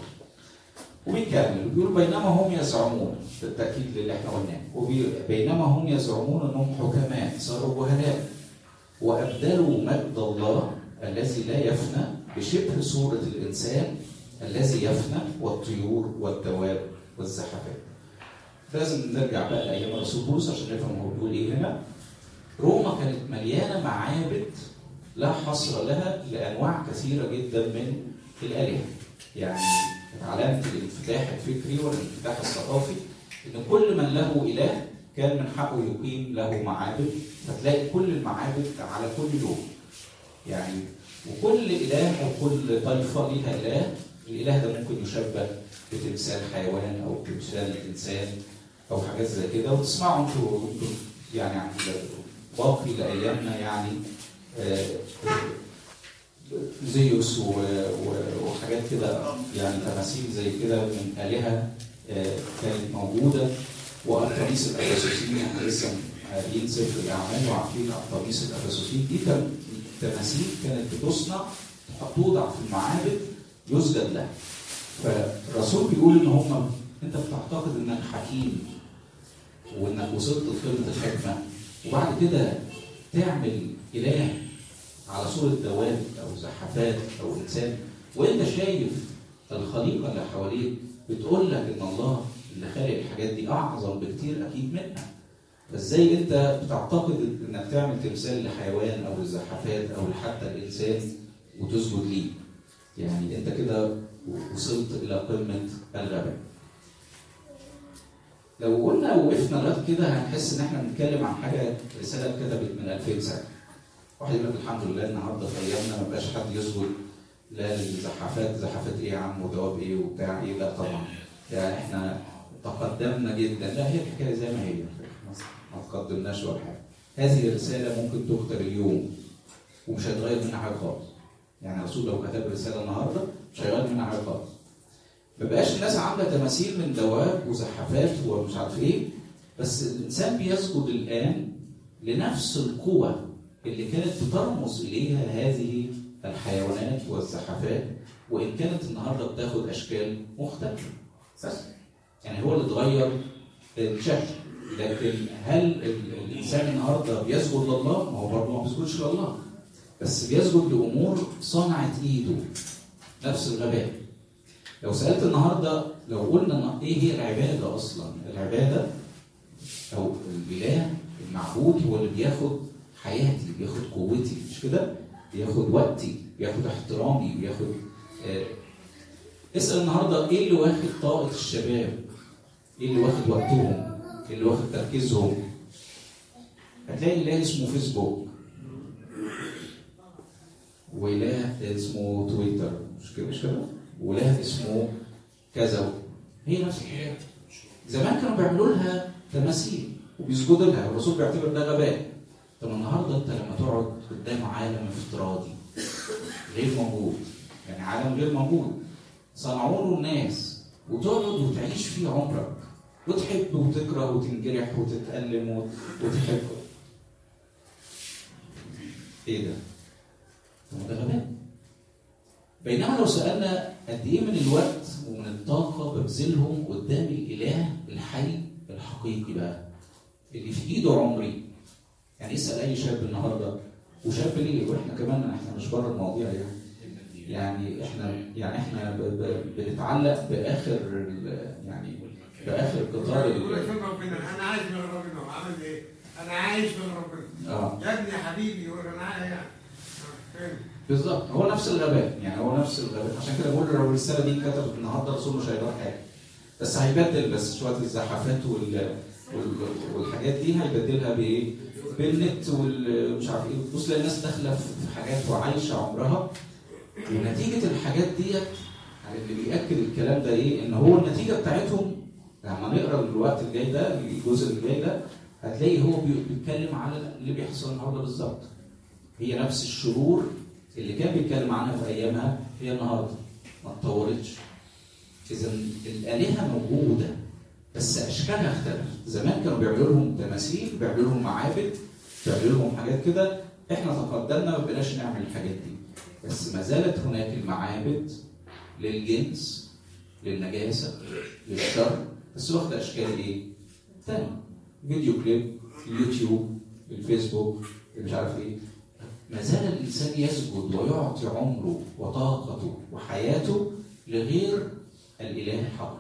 وبيكمل بيقول بينما هم يزعمون، بالتاكيد للي احنا قلناه، بينما هم يزعمون انهم حكماء صاروا جهلاء وابدلوا مجد الله الذي لا يفنى بشبه صوره الانسان الذي يفنى والطيور والدواب والزحفات. لازم نرجع بقى لايام الرسول بولس عشان نفهم هو بيقول ايه هنا. روما كانت مليانه معابد لا حصر لها لانواع كثيره جدا من الالهه. يعني علامه الانفتاح الفكري والانفتاح الثقافي ان كل من له اله كان من حقه يقيم له معابد، فتلاقي كل المعابد على كل لون. يعني وكل اله او كل طائفه ليها اله، الاله ده ممكن يشبه بتمثال حيوان او بتمثال انسان او حاجات زي كده. وتسمعوا انتوا يعني عن باقي لايامنا يعني آه زيوس وحاجات كده، يعني تماثيل زي كده من آلهة كانت موجودة. وأرطميس الأفسسين، يعني لسه قاريين سفر الأعمال وعارفين أرطميس الأفسسين دي كانت تماثيل كانت بتصنع توضع في المعابد يسجد لها. فالرسول بيقول إن هم أنت بتعتقد إنك حكيم وإنك وصلت لقمة الحكمة، وبعد كده تعمل إله على صورة دواب أو زحفات أو إنسان، وأنت شايف الخليقة اللي حواليك بتقول لك إن الله اللي خالق الحاجات دي أعظم بكتير أكيد منها. فإزاي أنت بتعتقد إنك تعمل تمثال لحيوان أو للزحفات أو حتى الإنسان وتسجد ليه؟ يعني أنت كده وصلت إلى قمة الغباء. لو قلنا وقفنا لغاية كده هنحس إن إحنا بنتكلم عن حاجة رسالة اتكتبت من ألفين سنة. واحد يقول لك الحمد لله النهارده في ايامنا ما بقاش حد يسجد لا للزحافات، زحافات ايه يا عم ودواب ايه وبتاع ايه. لا طبعا، يعني احنا تقدمنا جدا. لا، هي الحكايه زي ما هي، ما تقدمناش ولا حاجه. هذه الرساله ممكن تكتب اليوم ومش هيتغير منها حاجه خالص. يعني الرسول لو كتب رساله النهارده مش هيغير منها حاجه خالص. ما بقاش الناس عامله تماثيل من دواب وزحافات ومش عارف ايه، بس الانسان بيسجد الان لنفس القوه اللي كانت بترمز إليها هذه الحيوانات والزحفات، وإن كانت النهاردة بتاخد أشكال مختلفة. يعني هو اللي اتغير الشكل، لكن هل الإنسان النهاردة بيسجد لله؟ ما هو برضه ما بيسجدش لله، بس بيسجد لأمور صنعت إيده، نفس الغباء. لو سألت النهاردة، لو قلنا إيه هي العبادة أصلا؟ العبادة أو الإله المعبود هو اللي بياخد حياتي، بياخد قوتي، مش كده؟ بياخد وقتي، بياخد احترامي، بياخد آه. اسال النهارده ايه اللي واخد طاقه الشباب؟ ايه اللي واخد وقتهم؟ ايه اللي واخد تركيزهم؟ هتلاقي اله اسمه فيسبوك، واله اسمه تويتر، مش كده مش كده؟ واله اسمه كذا. هي نفس الحاجات. زمان كانوا بيعملوا لها تماثيل وبيسجدوا لها، والرسول بيعتبر ده غباء. طب النهارده انت لما تقعد قدام عالم افتراضي غير موجود، يعني عالم غير موجود صنعوا له الناس، وتقعد وتعيش فيه عمرك وتحب وتكره وتنجرح وتتألم وتحب، ايه ده؟ طب ده غباء. بينما لو سألنا قد ايه من الوقت ومن الطاقة ببذلهم قدام الإله الحي الحقيقي بقى اللي في ايده عمري. يعني اسأل أي شاب النهارده، وشاب ليه؟ واحنا كمان احنا مش بره المواضيع يعني. يعني احنا يعني احنا ب ب بنتعلق باخر يعني باخر قطار. انا عايش من ربنا، عامل ايه؟ انا عايش من ربنا. اه يا ابني حبيبي يقول انا عايش يعني. بالظبط، هو نفس الغباء، يعني هو نفس الغباء. عشان كده بقول لو الرساله دي اتكتبت النهارده الرسول مش هيغير حاجه، بس هيبدل بس شويه الزحافات وال والحاجات دي هيبدلها بايه؟ بالنت والمش عارف ايه. بص تلاقي الناس داخله في حاجات وعايشه عمرها، ونتيجه الحاجات ديت يعني اللي بيأكد الكلام ده ايه؟ ان هو النتيجه بتاعتهم لما نقرا الوقت الجاي ده، الجزء اللي جاي ده، هتلاقي هو بيتكلم على اللي بيحصل النهارده بالظبط. هي نفس الشرور اللي كان بيتكلم عنها في ايامها هي النهارده ما اتطورتش. اذا الالهه موجوده بس اشكالها اختلفت. زمان كانوا بيعملوا لهم تماثيل، بيعملوا لهم معابد، بيعملوا لهم حاجات كده. احنا تقدمنا ما بقيناش نعمل الحاجات دي، بس ما زالت هناك المعابد للجنس، للنجاسه، للشر، بس واخده اشكال ايه؟ تاني. فيديو كليب، اليوتيوب، الفيسبوك، مش عارف ايه. ما زال الانسان يسجد ويعطي عمره وطاقته وحياته لغير الاله الحق.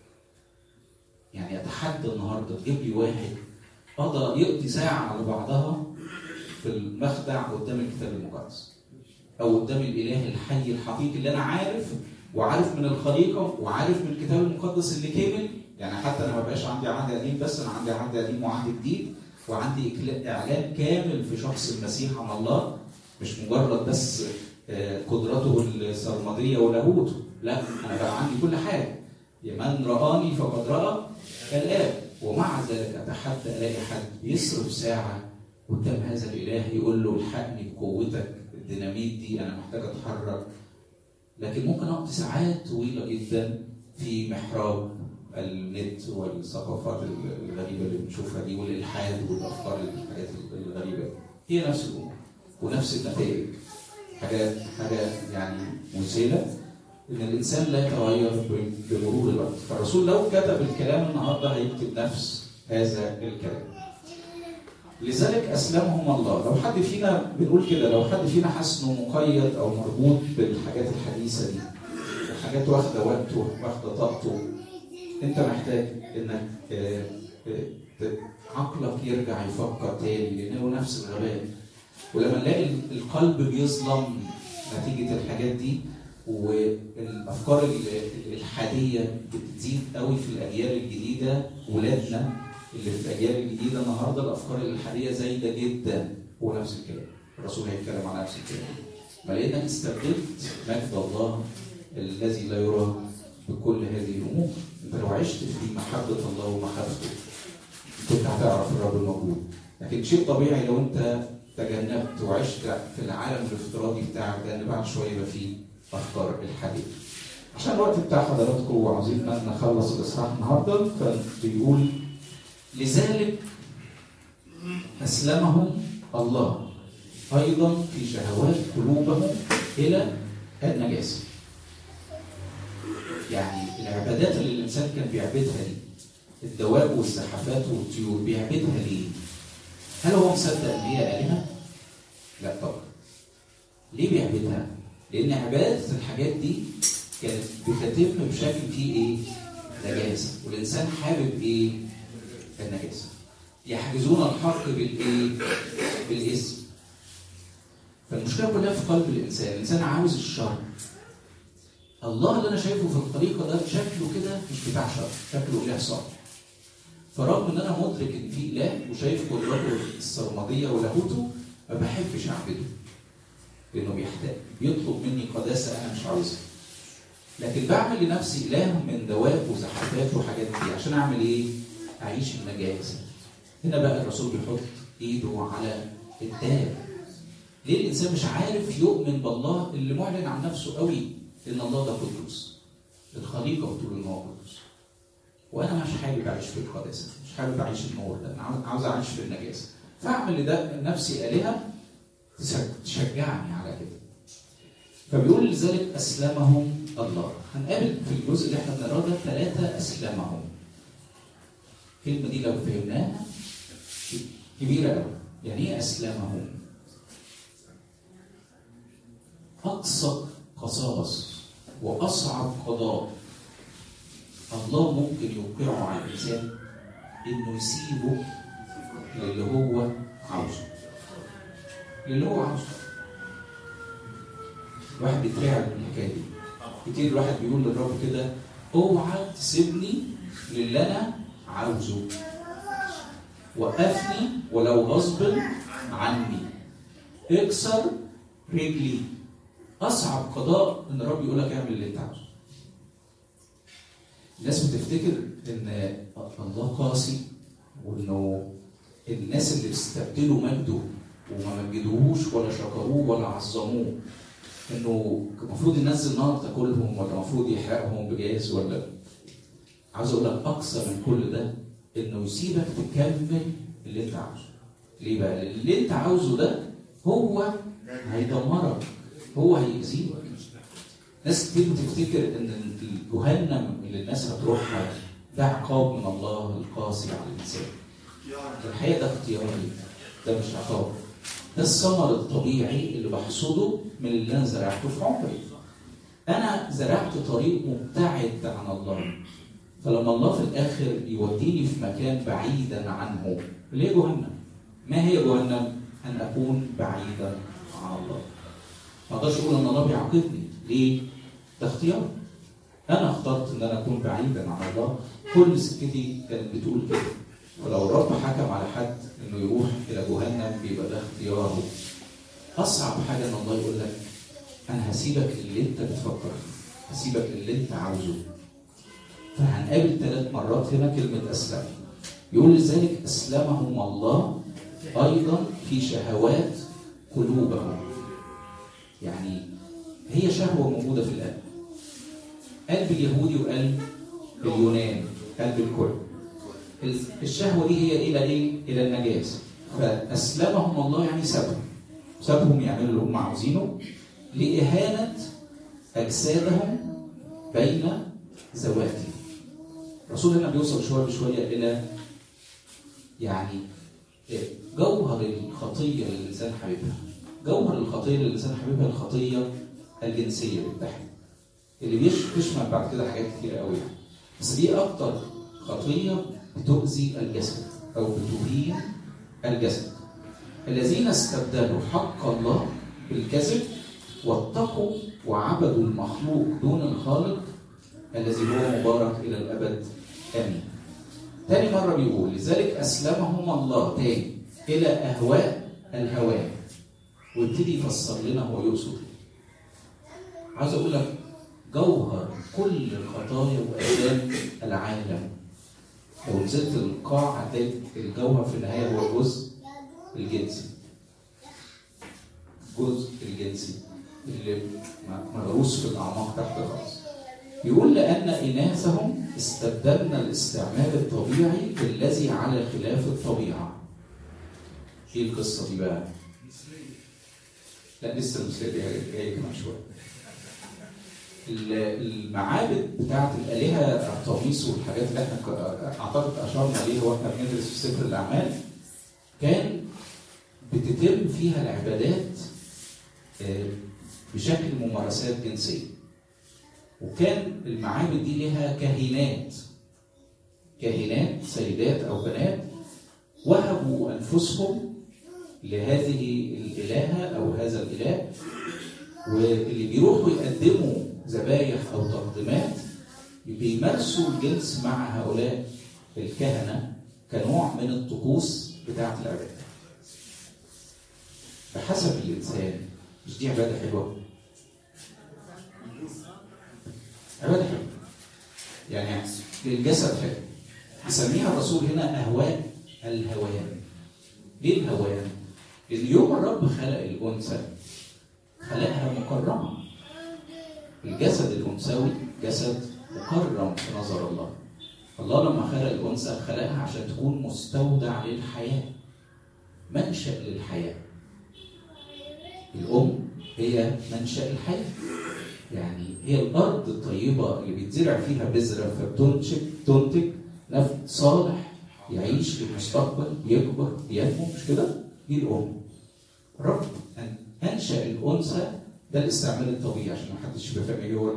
يعني اتحدى النهارده تجيب لي واحد قضى يقضي ساعه على بعضها في المخدع قدام الكتاب المقدس او قدام الاله الحي الحقيقي اللي انا عارف وعارف من الخليقه وعارف من الكتاب المقدس اللي كامل. يعني حتى انا ما بقاش عندي عهد قديم بس، انا عندي عهد قديم وعهد جديد، وعندي اعلان كامل في شخص المسيح عن الله، مش مجرد بس قدرته السرمديه ولاهوته، لا انا بقى عندي كل حاجه. من رآني فقد رأى الآب. ومع ذلك اتحدى الاقي حد يصرف ساعه قدام هذا الاله يقول له الحقني بقوتك، الديناميت دي انا محتاج اتحرك. لكن ممكن اقضي ساعات طويله جدا في محراب النت والثقافات الغريبه اللي بنشوفها دي والالحاد والافكار الحاجات الغريبه. هي نفس الامور ونفس النتائج. حاجه حاجه يعني مثيره ان الانسان لا يتغير بمرور الوقت. فالرسول لو كتب الكلام النهارده هيكتب نفس هذا الكلام. لذلك اسلمهم الله. لو حد فينا بنقول كده، لو حد فينا حاسس انه مقيد او مربوط بالحاجات الحديثه دي وحاجات واخده وقته واخده طاقته، انت محتاج انك عقلك يرجع يفكر تاني، لانه نفس الغباء. ولما نلاقي القلب بيظلم نتيجه الحاجات دي والافكار الالحاديه بتزيد قوي في الاجيال الجديده، ولادنا اللي في الاجيال الجديده النهارده الافكار الالحاديه زايده جدا. هو نفس الكلام، الرسول هيتكلم عن نفس الكلام. ما لانك استبدلت مجد الله الذي لا يرى بكل هذه الامور. انت لو عشت في محبه الله ومخافته كنت هتعرف الرب الموجود. لكن شيء طبيعي لو انت تجنبت وعشت في العالم الافتراضي بتاعك ده، ان بعد شويه يبقى فيه افكار الحديث. عشان الوقت بتاع حضراتكم وعاوزين نخلص الاصحاح النهارده، فبيقول لذلك اسلمهم الله ايضا في شهوات قلوبهم الى النجاسه. يعني العبادات اللي الانسان كان بيعبدها دي، الدواب والزحفات والطيور، بيعبدها ليه؟ هل هو مصدق ان هي آلهة؟ لا طبعا. ليه بيعبدها؟ لان عباده الحاجات دي كانت بتتم بشكل فيه ايه؟ نجاسه، والانسان حابب ايه؟ النجاسه. يحجزون الحق بالايه؟ بالاسم. فالمشكله كلها في قلب الانسان، الانسان عاوز الشر. الله اللي انا شايفه في الطريقه ده شكله كده مش بتاع شر، شكله اله صالح. فرغم ان انا مدرك ان في اله وشايف قدراته السرمديه ولاهوته، ما بحبش اعبده. لانه بيحتاج بيطلب مني قداسه انا مش عاوزها. لكن بعمل لنفسي اله من دواب وزحفات وحاجات دي عشان اعمل ايه؟ اعيش النجاسه. هنا بقى الرسول بيحط ايده على الداب. ليه الانسان مش عارف يؤمن بالله اللي معلن عن نفسه قوي ان الله ده قدوس؟ الخليقه بتقول ان هو قدوس. وانا مش حابب اعيش في القداسه، مش حابب اعيش النور ده، انا عاوز اعيش في النجاسه. فاعمل لده نفسي الهه تشجعني على كده. فبيقول لذلك اسلمهم الله. هنقابل في الجزء اللي احنا بنقراه ده ثلاثه اسلمهم. الكلمه دي لو فهمناها كبيره قوي. يعني ايه اسلمهم؟ اقصى قصاص واصعب قضاء الله ممكن يوقعه على الانسان انه يسيبه للي هو عاوزه. للي هو عاوزه. الواحد بيترعب من الحكايه دي. كتير الواحد بيقول للرب كده اوعى تسيبني للي انا عاوزه. وقفني ولو غصب عني. اكسر رجلي. اصعب قضاء ان الرب يقول لك اعمل اللي انت عاوزه. الناس بتفتكر ان الله قاسي وانه الناس اللي بيستبدلوا مجده وما مجدوهوش ولا شكروه ولا عظموه انه المفروض ينزل نار تاكلهم ولا المفروض يحرقهم بجاز ولا. عاوز اقول لك اقصى من كل ده انه يسيبك تكمل اللي انت عاوزه. ليه بقى؟ اللي انت عاوزه ده هو هيدمرك، هو هيأذيك. ناس كتير بتفتكر ان الجهنم اللي الناس هتروحها ده عقاب من الله القاسي على الانسان. الحقيقه ده اختياري، ده مش عقاب. ده الثمر الطبيعي اللي بحصده من اللي انا زرعته في عمري. انا زرعت طريق مبتعد عن الله، فلما الله في الاخر يوديني في مكان بعيدا عنه، ليه جهنم؟ ما هي جهنم؟ ان اكون بعيدا عن الله. ما اقدرش اقول ان الله بيعاقبني، ليه؟ ده اختيار. انا اخترت ان انا اكون بعيدا عن الله. كل سكتي كانت بتقول كده. ولو الرب حكم على حد انه يروح الى جهنم بيبقى ده اختياره. اصعب حاجه ان الله يقول لك انا هسيبك اللي انت بتفكر فيه، هسيبك اللي انت عاوزه. فهنقابل ثلاث مرات هنا كلمه اسلم. يقول لذلك اسلمهم الله ايضا في شهوات قلوبهم. يعني هي شهوه موجوده في القلب. قلب اليهودي وقلب اليونان، قلب الكل. الشهوه دي هي الى ايه؟ الى النجاسه. فاسلمهم الله يعني سابهم. سابهم يعملوا اللي هم عاوزينه لاهانه اجسادهم بين ذواتهم. الرسول هنا بيوصل شويه بشويه الى يعني جوهر الخطيه اللي الانسان حبيبها. جوهر الخطيه اللي الانسان حبيبها الخطيه الجنسيه بالتحديد. اللي بيشمل بعد كده حاجات كتيره قوي. بس دي اكتر خطيه بتؤذي الجسد او بتهين الجسد. الذين استبدلوا حق الله بالكذب واتقوا وعبدوا المخلوق دون الخالق الذي هو مبارك الى الابد امين. تاني مره بيقول لذلك اسلمهم الله تاني الى اهواء الهوى. ويبتدي يفسر لنا هو يقصد ايه. عاوز اقول لك جوهر كل الخطايا واثام العالم. لو نزلت القاع هتلاقي الجوهر في النهايه هو الجزء الجنسي. الجزء الجنسي اللي مغروس في الاعماق تحت خالص. يقول لان اناثهم استبدلنا الاستعمال الطبيعي بالذي على خلاف الطبيعه. ايه القصه دي بقى؟ لا لسه المثال دي جاي كمان شويه. المعابد بتاعت الالهه ارطميس والحاجات اللي احنا اعتقد اشرنا عليها واحنا بندرس في سفر الاعمال كان بتتم فيها العبادات بشكل ممارسات جنسيه. وكان المعابد دي لها كاهنات كاهنات سيدات او بنات وهبوا أنفسهم لهذه الإلهة أو هذا الإله، واللي بيروحوا يقدموا ذبايح أو تقديمات بيمارسوا الجنس مع هؤلاء الكهنة كنوع من الطقوس بتاعة العبادة. بحسب الإنسان، مش دي عبادة حلوة؟ عبادة حلوة يعني الجسد حلو، يسميها الرسول هنا أهواء الهوان. ليه الهوان؟ لأن يوم الرب خلق الأنثى خلقها مكرمة. الجسد الأنثوي جسد مكرم في نظر الله. الله لما خلق الأنثى خلقها عشان تكون مستودع للحياة، منشأ للحياة. الأم هي منشأ الحياة، يعني هي الأرض الطيبة اللي بيتزرع فيها بذرة فبتنتج تنتج نبت صالح يعيش في المستقبل، يكبر ينمو، مش كده؟ دي الأم. رب أن أنشأ الأنثى، ده الاستعمال الطبيعي عشان ما حدش يبقى فاهم ايه هو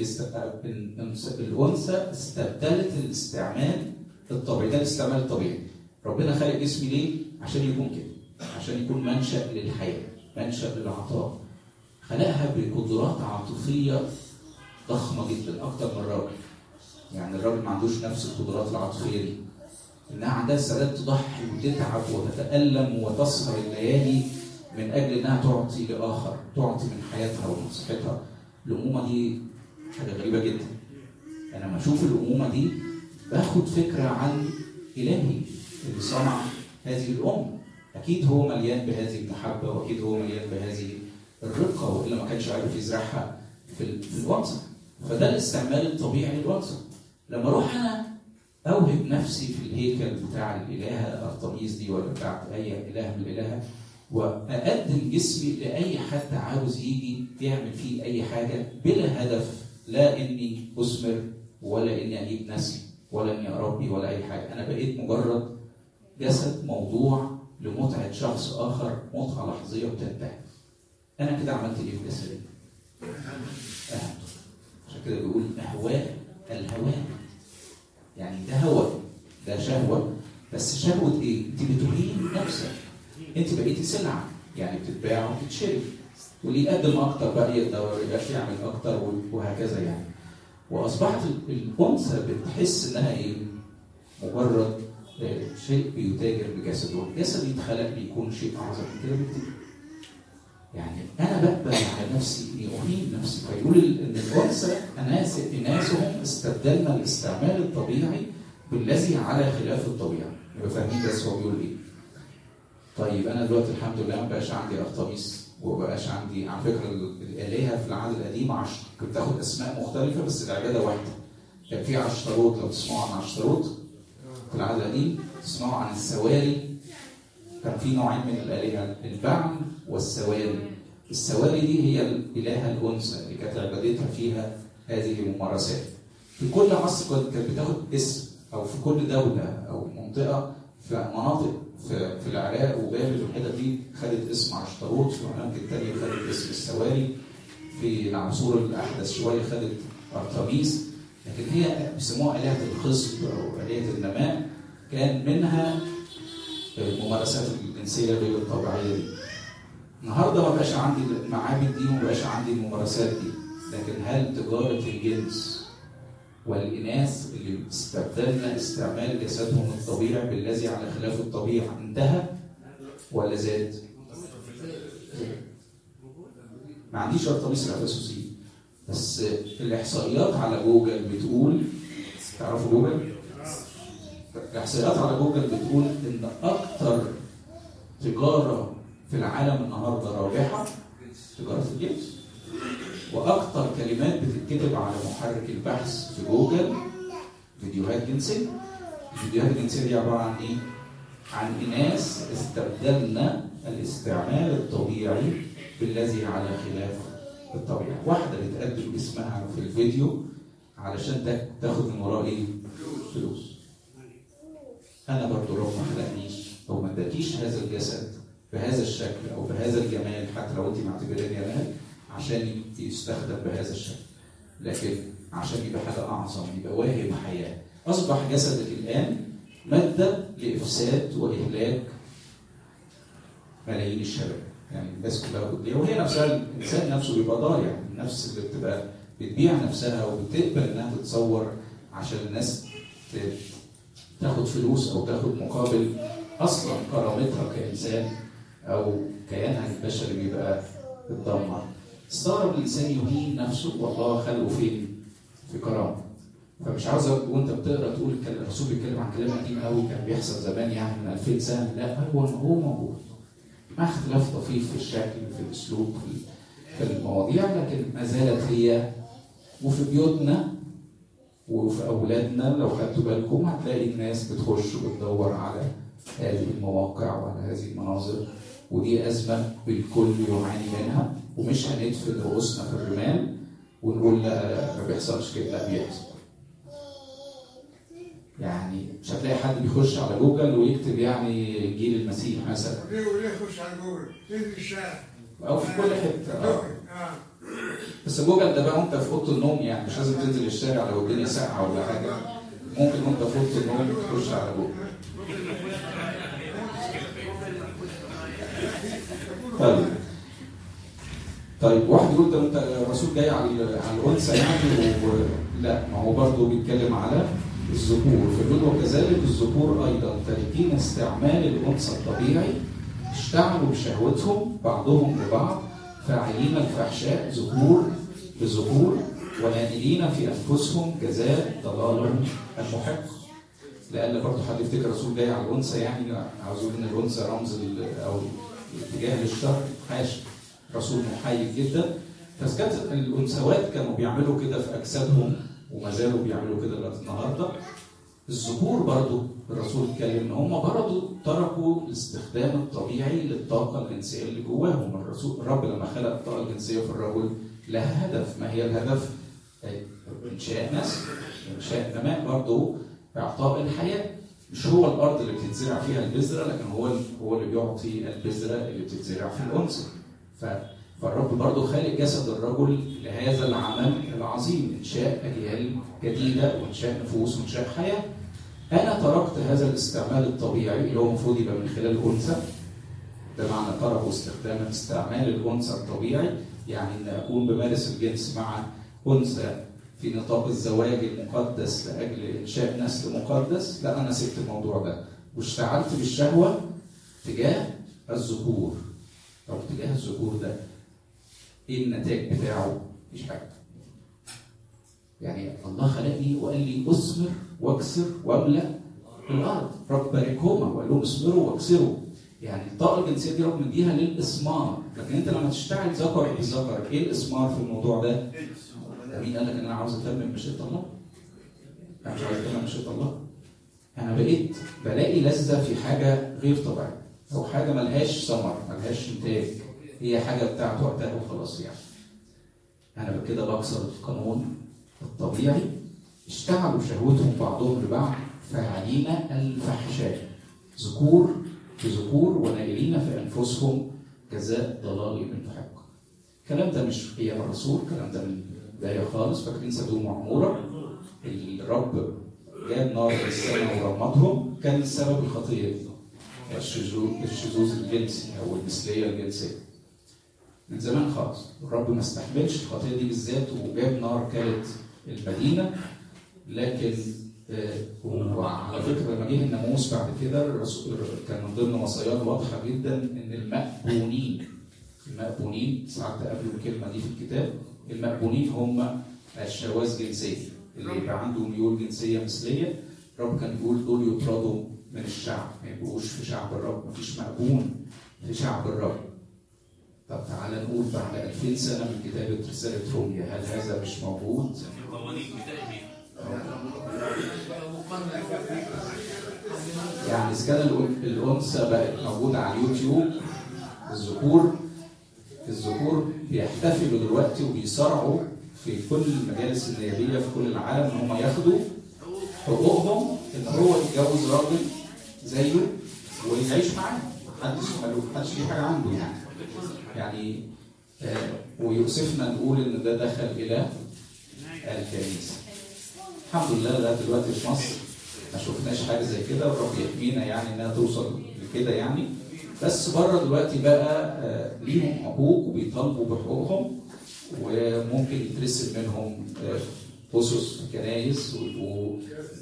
الأنثى استبدلت الاستعمال الطبيعي. ده الاستعمال الطبيعي. ربنا خلق جسمي ليه؟ عشان يكون كده، عشان يكون منشأ للحياة، منشأ للعطاء. خلقها بقدرات عاطفية ضخمة جدا أكتر من الراجل. يعني الراجل ما عندوش نفس القدرات العاطفية دي، إنها عندها استعداد تضحي وتتعب وتتألم وتسهر الليالي من أجل إنها تعطي لآخر، تعطي من حياتها ومن صحتها. الأمومة دي حاجة غريبة جدا. أنا لما أشوف الأمومة دي باخد فكرة عن إلهي اللي صنع هذه الأم. أكيد هو مليان بهذه المحبة، وأكيد هو مليان بهذه الرقة، وإلا ما كانش عارف يزرعها في الأنثى. فده الاستعمال الطبيعي للأنثى. لما أروح أنا أوهب نفسي في الهيكل بتاع الإلهة أرطميس دي ولا بتاع أي إله من الإلهة، وأقدم جسمي لأي حد عاوز يجي يعمل فيه أي حاجة بلا هدف، لا إني أثمر ولا إني أجيب نسل ولا إني أربي ولا أي حاجة. أنا بقيت مجرد جسد موضوع لمتعة شخص آخر، متعة لحظية وتنتهي. أنا كده عملت إيه في جسدي؟ أهمت. عشان كده بيقول أهواء الهوان. يعني ده هوى، ده شهوة، بس شهوة إيه؟ أنت بتهين نفسك. أنت بقيتي سلعة، يعني بتتباع وبتتشري، واللي يقدم أكتر بقى يقدر يعمل أكتر وهكذا يعني. وأصبحت الأنثى بتحس إنها إيه؟ مجرد شيء بيتاجر بجسده. الجسد يتخلق ليكون شيء أعظم من كده بكتير. يعني أنا بقبل على نفسي إني أهين نفسي. فيقول إن الأنثى أناس إناسهم استبدلنا الاستعمال الطبيعي بالذي على خلاف الطبيعة. يبقى فاهمين بس هو بيقول إيه؟ طيب أنا دلوقتي الحمد لله ما بقاش عندي أرطميس، وما بقاش عندي على فكرة الآلهة في العهد القديم عشر، كنت تاخد أسماء مختلفة بس العبادة واحدة. كان في عشتروت، لو تسمعوا عن عشتروت في العهد القديم تسمعوا عن السواري. كان في نوعين من الآلهة، البعل والسواري. السواري دي هي الإلهة الأنثى اللي كانت عبادتها فيها هذه الممارسات. في كل عصر كانت بتاخد اسم، أو في كل دولة أو منطقة، في مناطق في, في العراق وبابل والحتت دي خدت اسم عشتروت، في الأماكن التانية خدت اسم السواري، في العصور الأحدث شوية خدت أرطميس. لكن هي بيسموها آلهة الخصب أو آلهة النماء. كان منها الممارسات الجنسية غير الطبيعية دي. النهارده ما بقاش عندي المعابد دي وما بقاش عندي الممارسات دي، لكن هل تجارة الجنس والإناث اللي استبدلنا استعمال جسدهم الطبيعي بالذي على خلاف الطبيعة انتهى ولا زاد؟ ما عنديش أرطميس الأفسسي، بس الإحصائيات على جوجل بتقول، تعرفوا جوجل؟ الإحصائيات على جوجل بتقول إن أكتر تجارة في العالم النهارده رابحة تجارة الجنس. وأكتر كلمات بتتكتب على محرك البحث في جوجل فيديوهات جنسية. الفيديوهات الجنسية دي عبارة عن إيه؟ عن إناث استبدلنا الاستعمال الطبيعي بالذي على خلاف الطبيعة. واحدة بتقدم اسمها في الفيديو علشان تاخد من وراه إيه؟ فلوس. أنا برضو رب ما خلقنيش أو ما اداكيش هذا الجسد بهذا الشكل أو بهذا الجمال، حتى لو أنت معتبراه جمال، عشان يستخدم بهذا الشكل، لكن عشان يبقى حاجة أعظم، يبقى واهب حياة. أصبح جسدك الآن مادة لإفساد وإهلاك ملايين الشباب. يعني الناس كلها بتضيع، وهي نفسها الإنسان نفسه بيبقى ضايع. النفس اللي بتبقى بتبيع نفسها وبتقبل إنها تتصور عشان الناس تاخد فلوس أو تاخد مقابل أصلا كرامتها كإنسان أو كيانها البشري بيبقى اتدمر. استغرب الإنسان يهين نفسه والله خلقه فين؟ في كرامة. فمش عاوز وانت بتقرا تقول الرسول بيتكلم عن كلام قديم قوي كان بيحصل زمان يعني من ألفين سنه. لا، هو هو موجود مع اختلاف طفيف في الشكل في الاسلوب في المواضيع، لكن ما زالت هي. وفي بيوتنا وفي اولادنا لو خدتوا بالكم هتلاقي الناس بتخش وبتدور على هذه المواقع وعلى هذه المناظر، ودي ازمه الكل يعاني منها. ومش هندفن رؤوسنا في الرمال ونقول لا ما بيحصلش كده، لا بيحصل. يعني مش هتلاقي حد بيخش على جوجل ويكتب يعني جيل المسيح مثلا. ليه وليه يخش على جوجل؟ ننزل الشارع او في كل حته. اه بس جوجل ده بقى وانت في اوضه النوم، يعني مش لازم تنزل الشارع لو الدنيا ساقعه ولا حاجه. ممكن وانت في اوضه النوم تخش على جوجل. طيب طيب واحد يقول ده انت الرسول جاي على على الانثى يعني و... لا، ما هو برضه بيتكلم على الذكور. فبيقول وكذلك الذكور ايضا تاركين استعمال الانثى الطبيعي اشتعلوا بشهوتهم بعضهم لبعض فاعلين الفحشاء ذكور بذكور ونائلين في انفسهم جزاء ضلالهم المحق. لان برضه حد يفتكر الرسول جاي على الانثى يعني عاوز يقول ان الانثى رمز او الاتجاه للشر. حاشا، رسول محايد جدا. فكانت الانثوات كانوا بيعملوا كده في اجسادهم وما زالوا بيعملوا كده لغايه النهارده. الذكور برضه الرسول اتكلم ان هم برضه تركوا الاستخدام الطبيعي للطاقه الجنسيه اللي جواهم. الرسول الرب لما خلق الطاقه الجنسيه في الرجل لها هدف. ما هي الهدف؟ انشاء نسل، انشاء نماء، برضه اعطاء الحياه. مش هو الارض اللي بتتزرع فيها البذره، لكن هو هو اللي بيعطي البذره اللي بتتزرع في الانثى. فالرب برضه خالق جسد الرجل لهذا العمل العظيم، انشاء اجيال جديده وانشاء نفوس وانشاء حياه. انا تركت هذا الاستعمال الطبيعي اللي هو المفروض يبقى من خلال الانثى. ده معنى تركوا استخدام استعمال الانثى الطبيعي، يعني ان اكون بمارس الجنس مع انثى في نطاق الزواج المقدس لاجل انشاء نسل مقدس. لا، انا سبت الموضوع ده واشتعلت بالشهوه تجاه الذكور. طب تجاه الذكور ده ايه النتائج بتاعه؟ مفيش حاجه. يعني الله خلقني وقال لي اثمر واكسر واملا الارض. رب باركهما وقال لهم اثمروا واكسروا. يعني الطاقه الجنسيه دي رب مديها للاثمار، لكن انت لما تشتغل ذكر بذكر ايه الاثمار في الموضوع ده؟ ده مين قال لك ان انا عاوز اتمم مشيئه الله؟ انا مش عاوز اتمم مشيئه الله. انا بقيت بلاقي لذه في حاجه غير طبيعيه او حاجه ملهاش ثمر ملهاش انتاج، هي حاجه بتاعت وقتها وخلاص. يعني انا بكده بكسر القانون الطبيعي. اشتعلوا شهوتهم بعضهم لبعض فاعلين الفحشاء ذكور بذكور ونائلين في انفسهم جزاء ضلال المحق. الكلام ده مش ايام الرسول، الكلام ده من البدايه خالص. فاكرين سدوم وعموره؟ الرب جاب نار في السماء ورمضهم، كان السبب الخطيه دي الشذوذ الجنسي او المثليه الجنسيه. من زمان خالص الرب ما استحملش الخطيه دي بالذات وجاب نار كانت المدينه. لكن وعلى فكره لما جه الناموس بعد كده كان من ضمن وصاياه واضحه جدا ان المأبونين المأبونين ساعات تقابلوا الكلمه دي في الكتاب. المأبونين هم الشواذ جنسيه اللي يبقى عنده ميول جنسيه مثليه. الرب كان بيقول دول يطردوا من الشعب، ما يبقوش في شعب الرب. ما فيش مأبون في شعب الرب. طب تعالى نقول بعد ألفين سنه من كتابه رساله روميا، هل هذا مش موجود؟ يعني إذا كان الأنثى بقت موجودة على اليوتيوب، الذكور الذكور بيحتفلوا دلوقتي وبيصارعوا في كل المجالس النيابية في كل العالم إن هم ياخدوا حقوقهم إن هو يتجوز راجل زيه ويعيش معاه. محدش محدش في حاجة عنده يعني. يعني آه ويؤسفنا نقول إن ده دخل إلى الكنيسة. الحمد لله لغايه دلوقتي في مصر ما شفناش حاجه زي كده، ورب يحمينا يعني انها توصل لكده يعني. بس بره دلوقتي بقى ليهم حقوق وبيطالبوا بحقوقهم، وممكن يترسم منهم أسس كنايس ويبقوا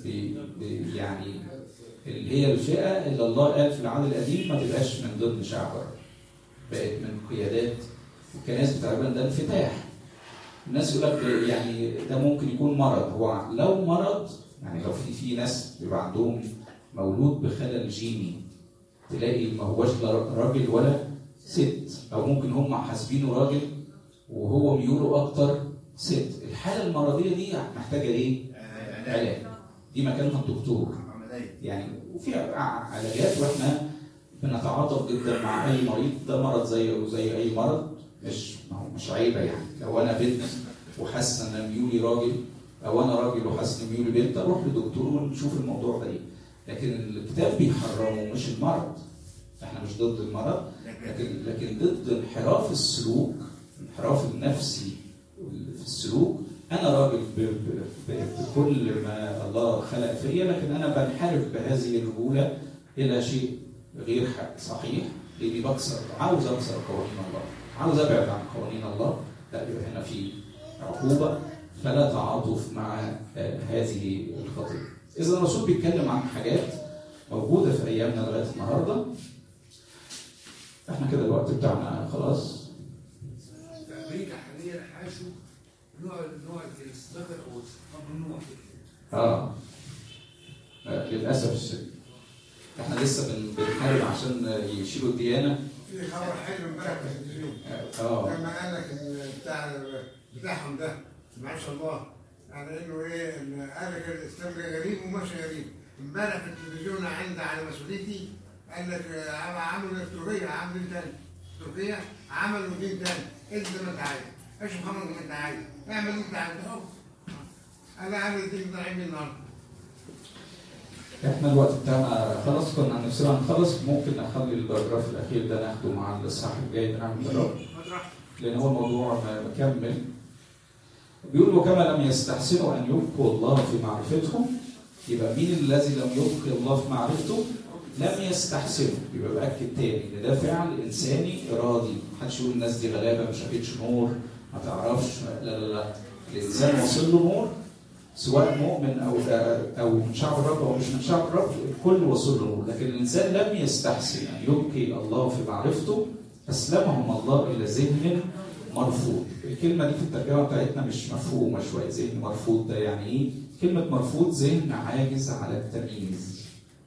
يعني اللي هي الفئه اللي الله قال في العهد القديم ما تبقاش من ضمن شعب الرب، بقت من قيادات الكنائس بتاعتنا. ده انفتاح. الناس يقول لك يعني ده ممكن يكون مرض. هو لو مرض يعني لو في في ناس بيبقى عندهم مولود بخلل جيني، تلاقي ما هوش راجل ولا ست، او ممكن هم حاسبينه راجل وهو ميوله اكتر ست. الحاله المرضيه دي محتاجه ايه؟ علاج. دي مكانها الدكتور يعني. وفي علاجات، واحنا بنتعاطف جدا مع اي مريض. ده مرض زيه زي اي مرض، مش مش عيبه يعني. لو انا بنت وحاسس ان ميولي راجل، او انا راجل وحاسس ان ميولي بنت، اروح لدكتور ونشوف الموضوع ده ايه. لكن الكتاب بيحرمه مش المرض. احنا مش ضد المرض، لكن لكن ضد انحراف السلوك، الانحراف النفسي في السلوك. انا راجل بكل ما الله خلق فيا، لكن انا بنحرف بهذه الرجوله الى شيء غير صحيح، لاني بكسر، عاوز اكسر قوانين الله، عاوز ابعد عن قوانين الله. لا، يبقى هنا في عقوبه، فلا تعاطف مع هذه الخطيه. اذا الرسول بيتكلم عن حاجات موجوده في ايامنا لغايه النهارده. احنا كده الوقت بتاعنا خلاص. في امريكا حاليا حاشوا نوع نوع الاستغفار او ممنوع. اه للاسف الشديد احنا لسه بنحارب عشان يشيلوا الديانه. في خبر حلو امبارح في التلفزيون اه لما قال لك ان بتاع بتاعهم ده ما شاء الله يعني انه ايه، قال لك الاسلام غريب وماشي غريب. امبارح في التلفزيون عندي على مسؤوليتي قال لك عملوا تركيا، عملوا دين تاني. تركيا عملوا دين تاني. انت زي ما انت عايز، اشرب خمر زي ما انت عايز، اعمل اللي انت عايزه اهو. انا عامل الدين بتاعي النهارده. احنا الوقت بتاعنا خلاص، كنا عن نفسنا هنخلص. ممكن نخلي الباراجراف الاخير ده ناخده مع الاصحاح الجاي بنعمل الرب، لان هو الموضوع مكمل. بيقول وكما لم يستحسنوا ان يبقوا الله في معرفتهم. يبقى مين الذي لم يبقي الله في معرفته؟ لم يستحسنوا. يبقى باكد تاني ان ده فعل انساني ارادي. محدش يقول الناس دي غلابه ما شافتش نور ما تعرفش. لا لا لا، الانسان وصل له نور، سواء مؤمن او او من شعب الرب او مش من شعب الرب، الكل وصل له نور. لكن الانسان لم يستحسن ان يبقي الله في معرفته، اسلمهم الله الى ذهن مرفوض. الكلمه دي في الترجمه بتاعتنا مش مفهومه شويه. ذهن مرفوض ده يعني ايه؟ كلمه مرفوض ذهن عاجز على التمييز.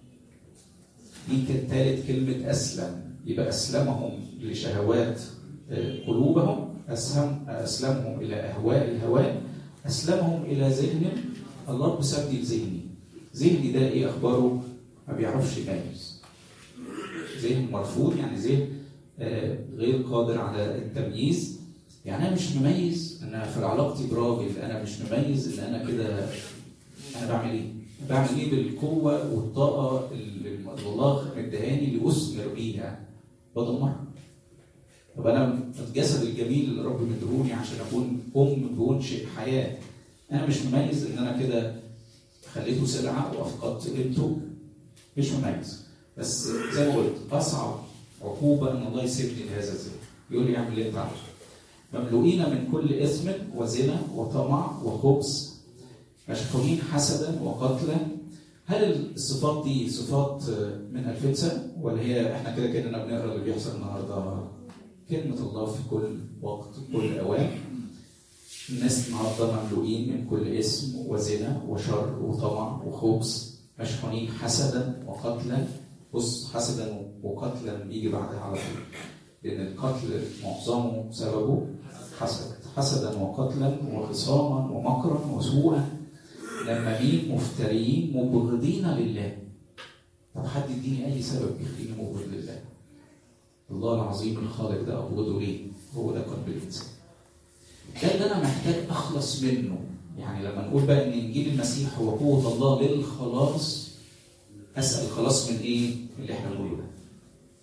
دي كانت ثالث كلمه اسلم. يبقى اسلمهم لشهوات قلوبهم، اسهم اسلمهم الى اهواء الهوان، اسلمهم الى ذهن الله بسبب ذهني. ذهني ده ايه اخباره؟ ما بيعرفش يميز. ذهن مرفوض يعني ذهن غير قادر على التمييز. يعني انا مش مميز ان في علاقتي براجل، انا مش مميز ان انا كده انا بعمل ايه؟ بعمل ايه بالقوه والطاقه اللي الله مدهاني لاثمر بيها؟ بدمرها. طب انا الجسد الجميل اللي رب مدهوني عشان اكون ام بونشئ حياه، انا مش مميز ان انا كده خليته سلعه وافقدت قيمته. مش مميز. بس زي ما قلت اصعب عقوبه ان الله يسيبني لهذا الذهن، يقول لي اعمل اللي انت عاوزه. مملوئين من كل اثم وزنا وطمع وخبث، مشحونين حسدا وقتلا. هل الصفات دي صفات من ألفين سنة ولا هي احنا كده كده بنقرا اللي بيحصل النهارده؟ كلمه الله في كل وقت كل اوان. الناس النهارده مملوئين من كل اسم وزنا وشر وطمع وخبث، مشحونين حسدا وقتلا. بص، حسدا وقتلا بيجي بعدها على طول، لان القتل معظمه سببه حسد. حسدا وقتلا وخصاما ومكرا وسوءا، نمامين مفترين مبغضين لله. طب حد يديني اي سبب يخليني مبغض لله؟ الله العظيم الخالق ده ابغضه ليه؟ هو ده قلب الانسان. ده اللي انا محتاج اخلص منه. يعني لما نقول بقى ان انجيل المسيح هو قوه الله للخلاص، اسال الخلاص من ايه؟ اللي احنا بنقوله ده.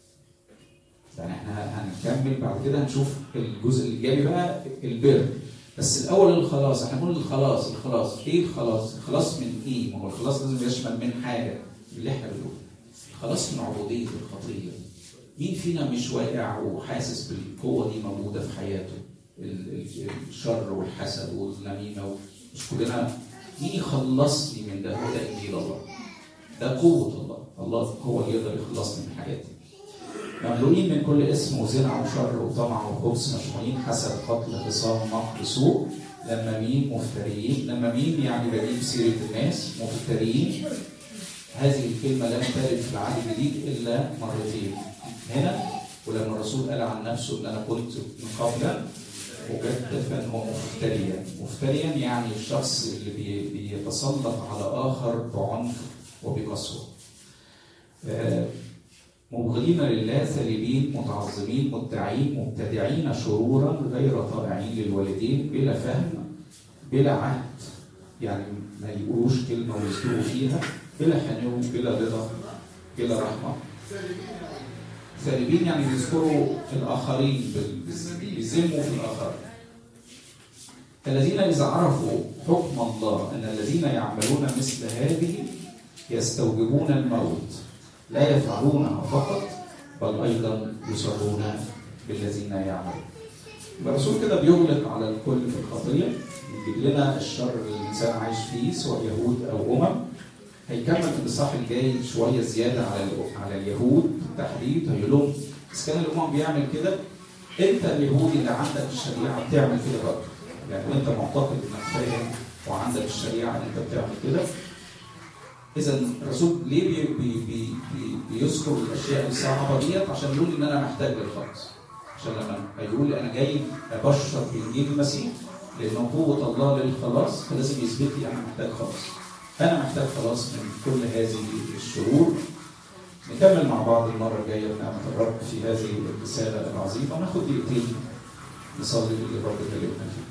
يعني احنا هنكمل بعد كده، هنشوف الجزء اللي جاي بقى البر. بس الاول الخلاص، احنا بنقول الخلاص الخلاص ايه الخلاص؟ الخلاص من ايه؟ ما هو الخلاص لازم يشمل من حاجه اللي احنا بنقوله. الخلاص من عبوديه الخطيه. مين فينا مش واقع وحاسس بالقوه دي موجوده في حياته؟ الشر والحسد والنميمه، مش كلنا؟ مين يخلصني من ده؟ هو ده انجيل الله، ده قوه الله. الله هو اللي يقدر يخلصني من حياتي. مملوئين من كل اسم وزنا وشر وطمع وخبث، مشحونين حسد قتل خصام مكر سوء، لمامين مفتريين. لمامين يعني بجيب سيره الناس، مفتريين. هذه الكلمه لم ترد في العهد الجديد الا مرتين، هنا ولما الرسول قال عن نفسه ان انا كنت من قبل مجدفا ومفتريا. مفتريا يعني الشخص اللي بي بيتسلط على اخر بعنف وبقسوه. آه مبغضين لله، ثالبين، متعظمين، مدعين، مبتدعين شرورا، غير طائعين للوالدين، بلا فهم، بلا عهد، يعني ما يقولوش كلمه ويسلكوا فيها، بلا حنو، بلا رضا، بلا رحمه. ثالبين يعني بيذكروا الاخرين، بيذموا في الاخرين. الذين اذا عرفوا حكم الله ان الذين يعملون مثل هذه يستوجبون الموت، لا يفعلونها فقط بل ايضا يصرون بالذين يعملون. الرسول كده بيغلق على الكل في الخطيه، يجيب لنا الشر اللي الانسان عايش فيه سواء يهود او امم. هيكمل في الاصحاح الجاي شويه زياده على على اليهود بالتحديد، هيقول لهم اذا كان الامم بيعمل كده، انت اليهودي اللي عندك الشريعه بتعمل كده برضه. يعني انت معتقد انك فاهم وعندك الشريعه ان انت بتعمل كده. اذا الرسول ليه بي بي بي بي بيذكر الاشياء الصعبه ديت؟ عشان يقول ان انا محتاج للخلاص. عشان لما يقول انا جاي ابشر بانجيل المسيح لان قوه الله للخلاص، فلازم يثبت لي انا محتاج خلاص. انا محتاج خلاص من كل هذه الشرور. نكمل مع بعض المره الجايه بنعمه الرب في هذه الرساله العظيمه، وناخد دقيقتين نصلي اللي الرب كلمنا فيه.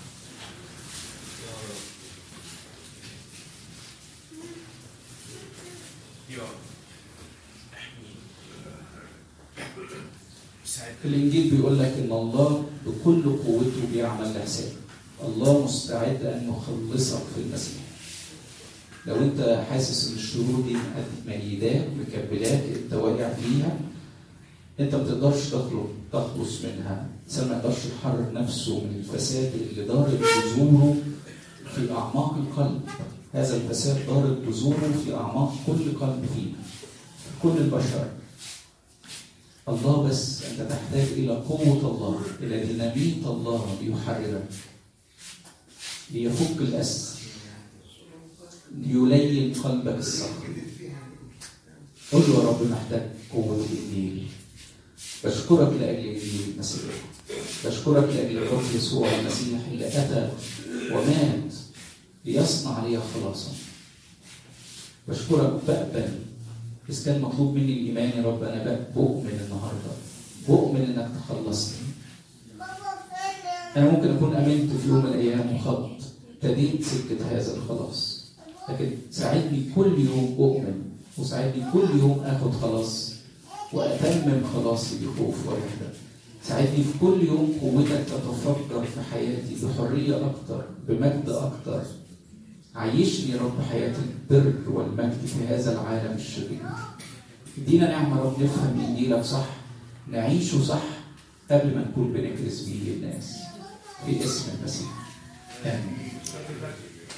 الإنجيل بيقول لك إن الله بكل قوته بيعمل لحسابك. الله مستعد أن يخلصك في المسيح. لو أنت حاسس إن الشرور دي مأيداك مكبلاك أنت واقع فيها، أنت ما بتقدرش تخلص منها. الإنسان ما يقدرش يحرر نفسه من الفساد اللي ضارب جذوره في أعماق القلب. هذا الفساد ضارب جذوره في أعماق كل قلب فينا، في كل البشر. الله بس أنت تحتاج إلى قوة الله، إلى ديناميت الله ليحررك، ليفك الأسر، ليلين قلبك الصخر. قل له يا رب محتاج قوة الإنجيل. بشكرك لأجل إنجيل المسيح، بشكرك لأجل الرب يسوع المسيح اللي أتى ومات ليصنع لي خلاصا. بشكرك بقبل إذا كان مطلوب مني الإيمان يا رب. أنا بؤمن النهاردة، بؤمن إنك تخلصني. أنا ممكن أكون أمنت في يوم من الأيام وخضت ابتديت سكة هذا الخلاص، لكن ساعدني كل يوم أؤمن، وساعدني كل يوم أخذ خلاص وأتمم خلاصي بخوف ورهبة. ساعدني في كل يوم قوتك تتفجر في حياتي بحرية أكتر، بمجد أكتر. عيشني يا رب حياة البر والمجد في هذا العالم الشرير. ادينا نعمة يا رب نفهم إنجيلك صح، نعيشه صح قبل ما نكون بنكرس بيه الناس. في اسم المسيح آمين.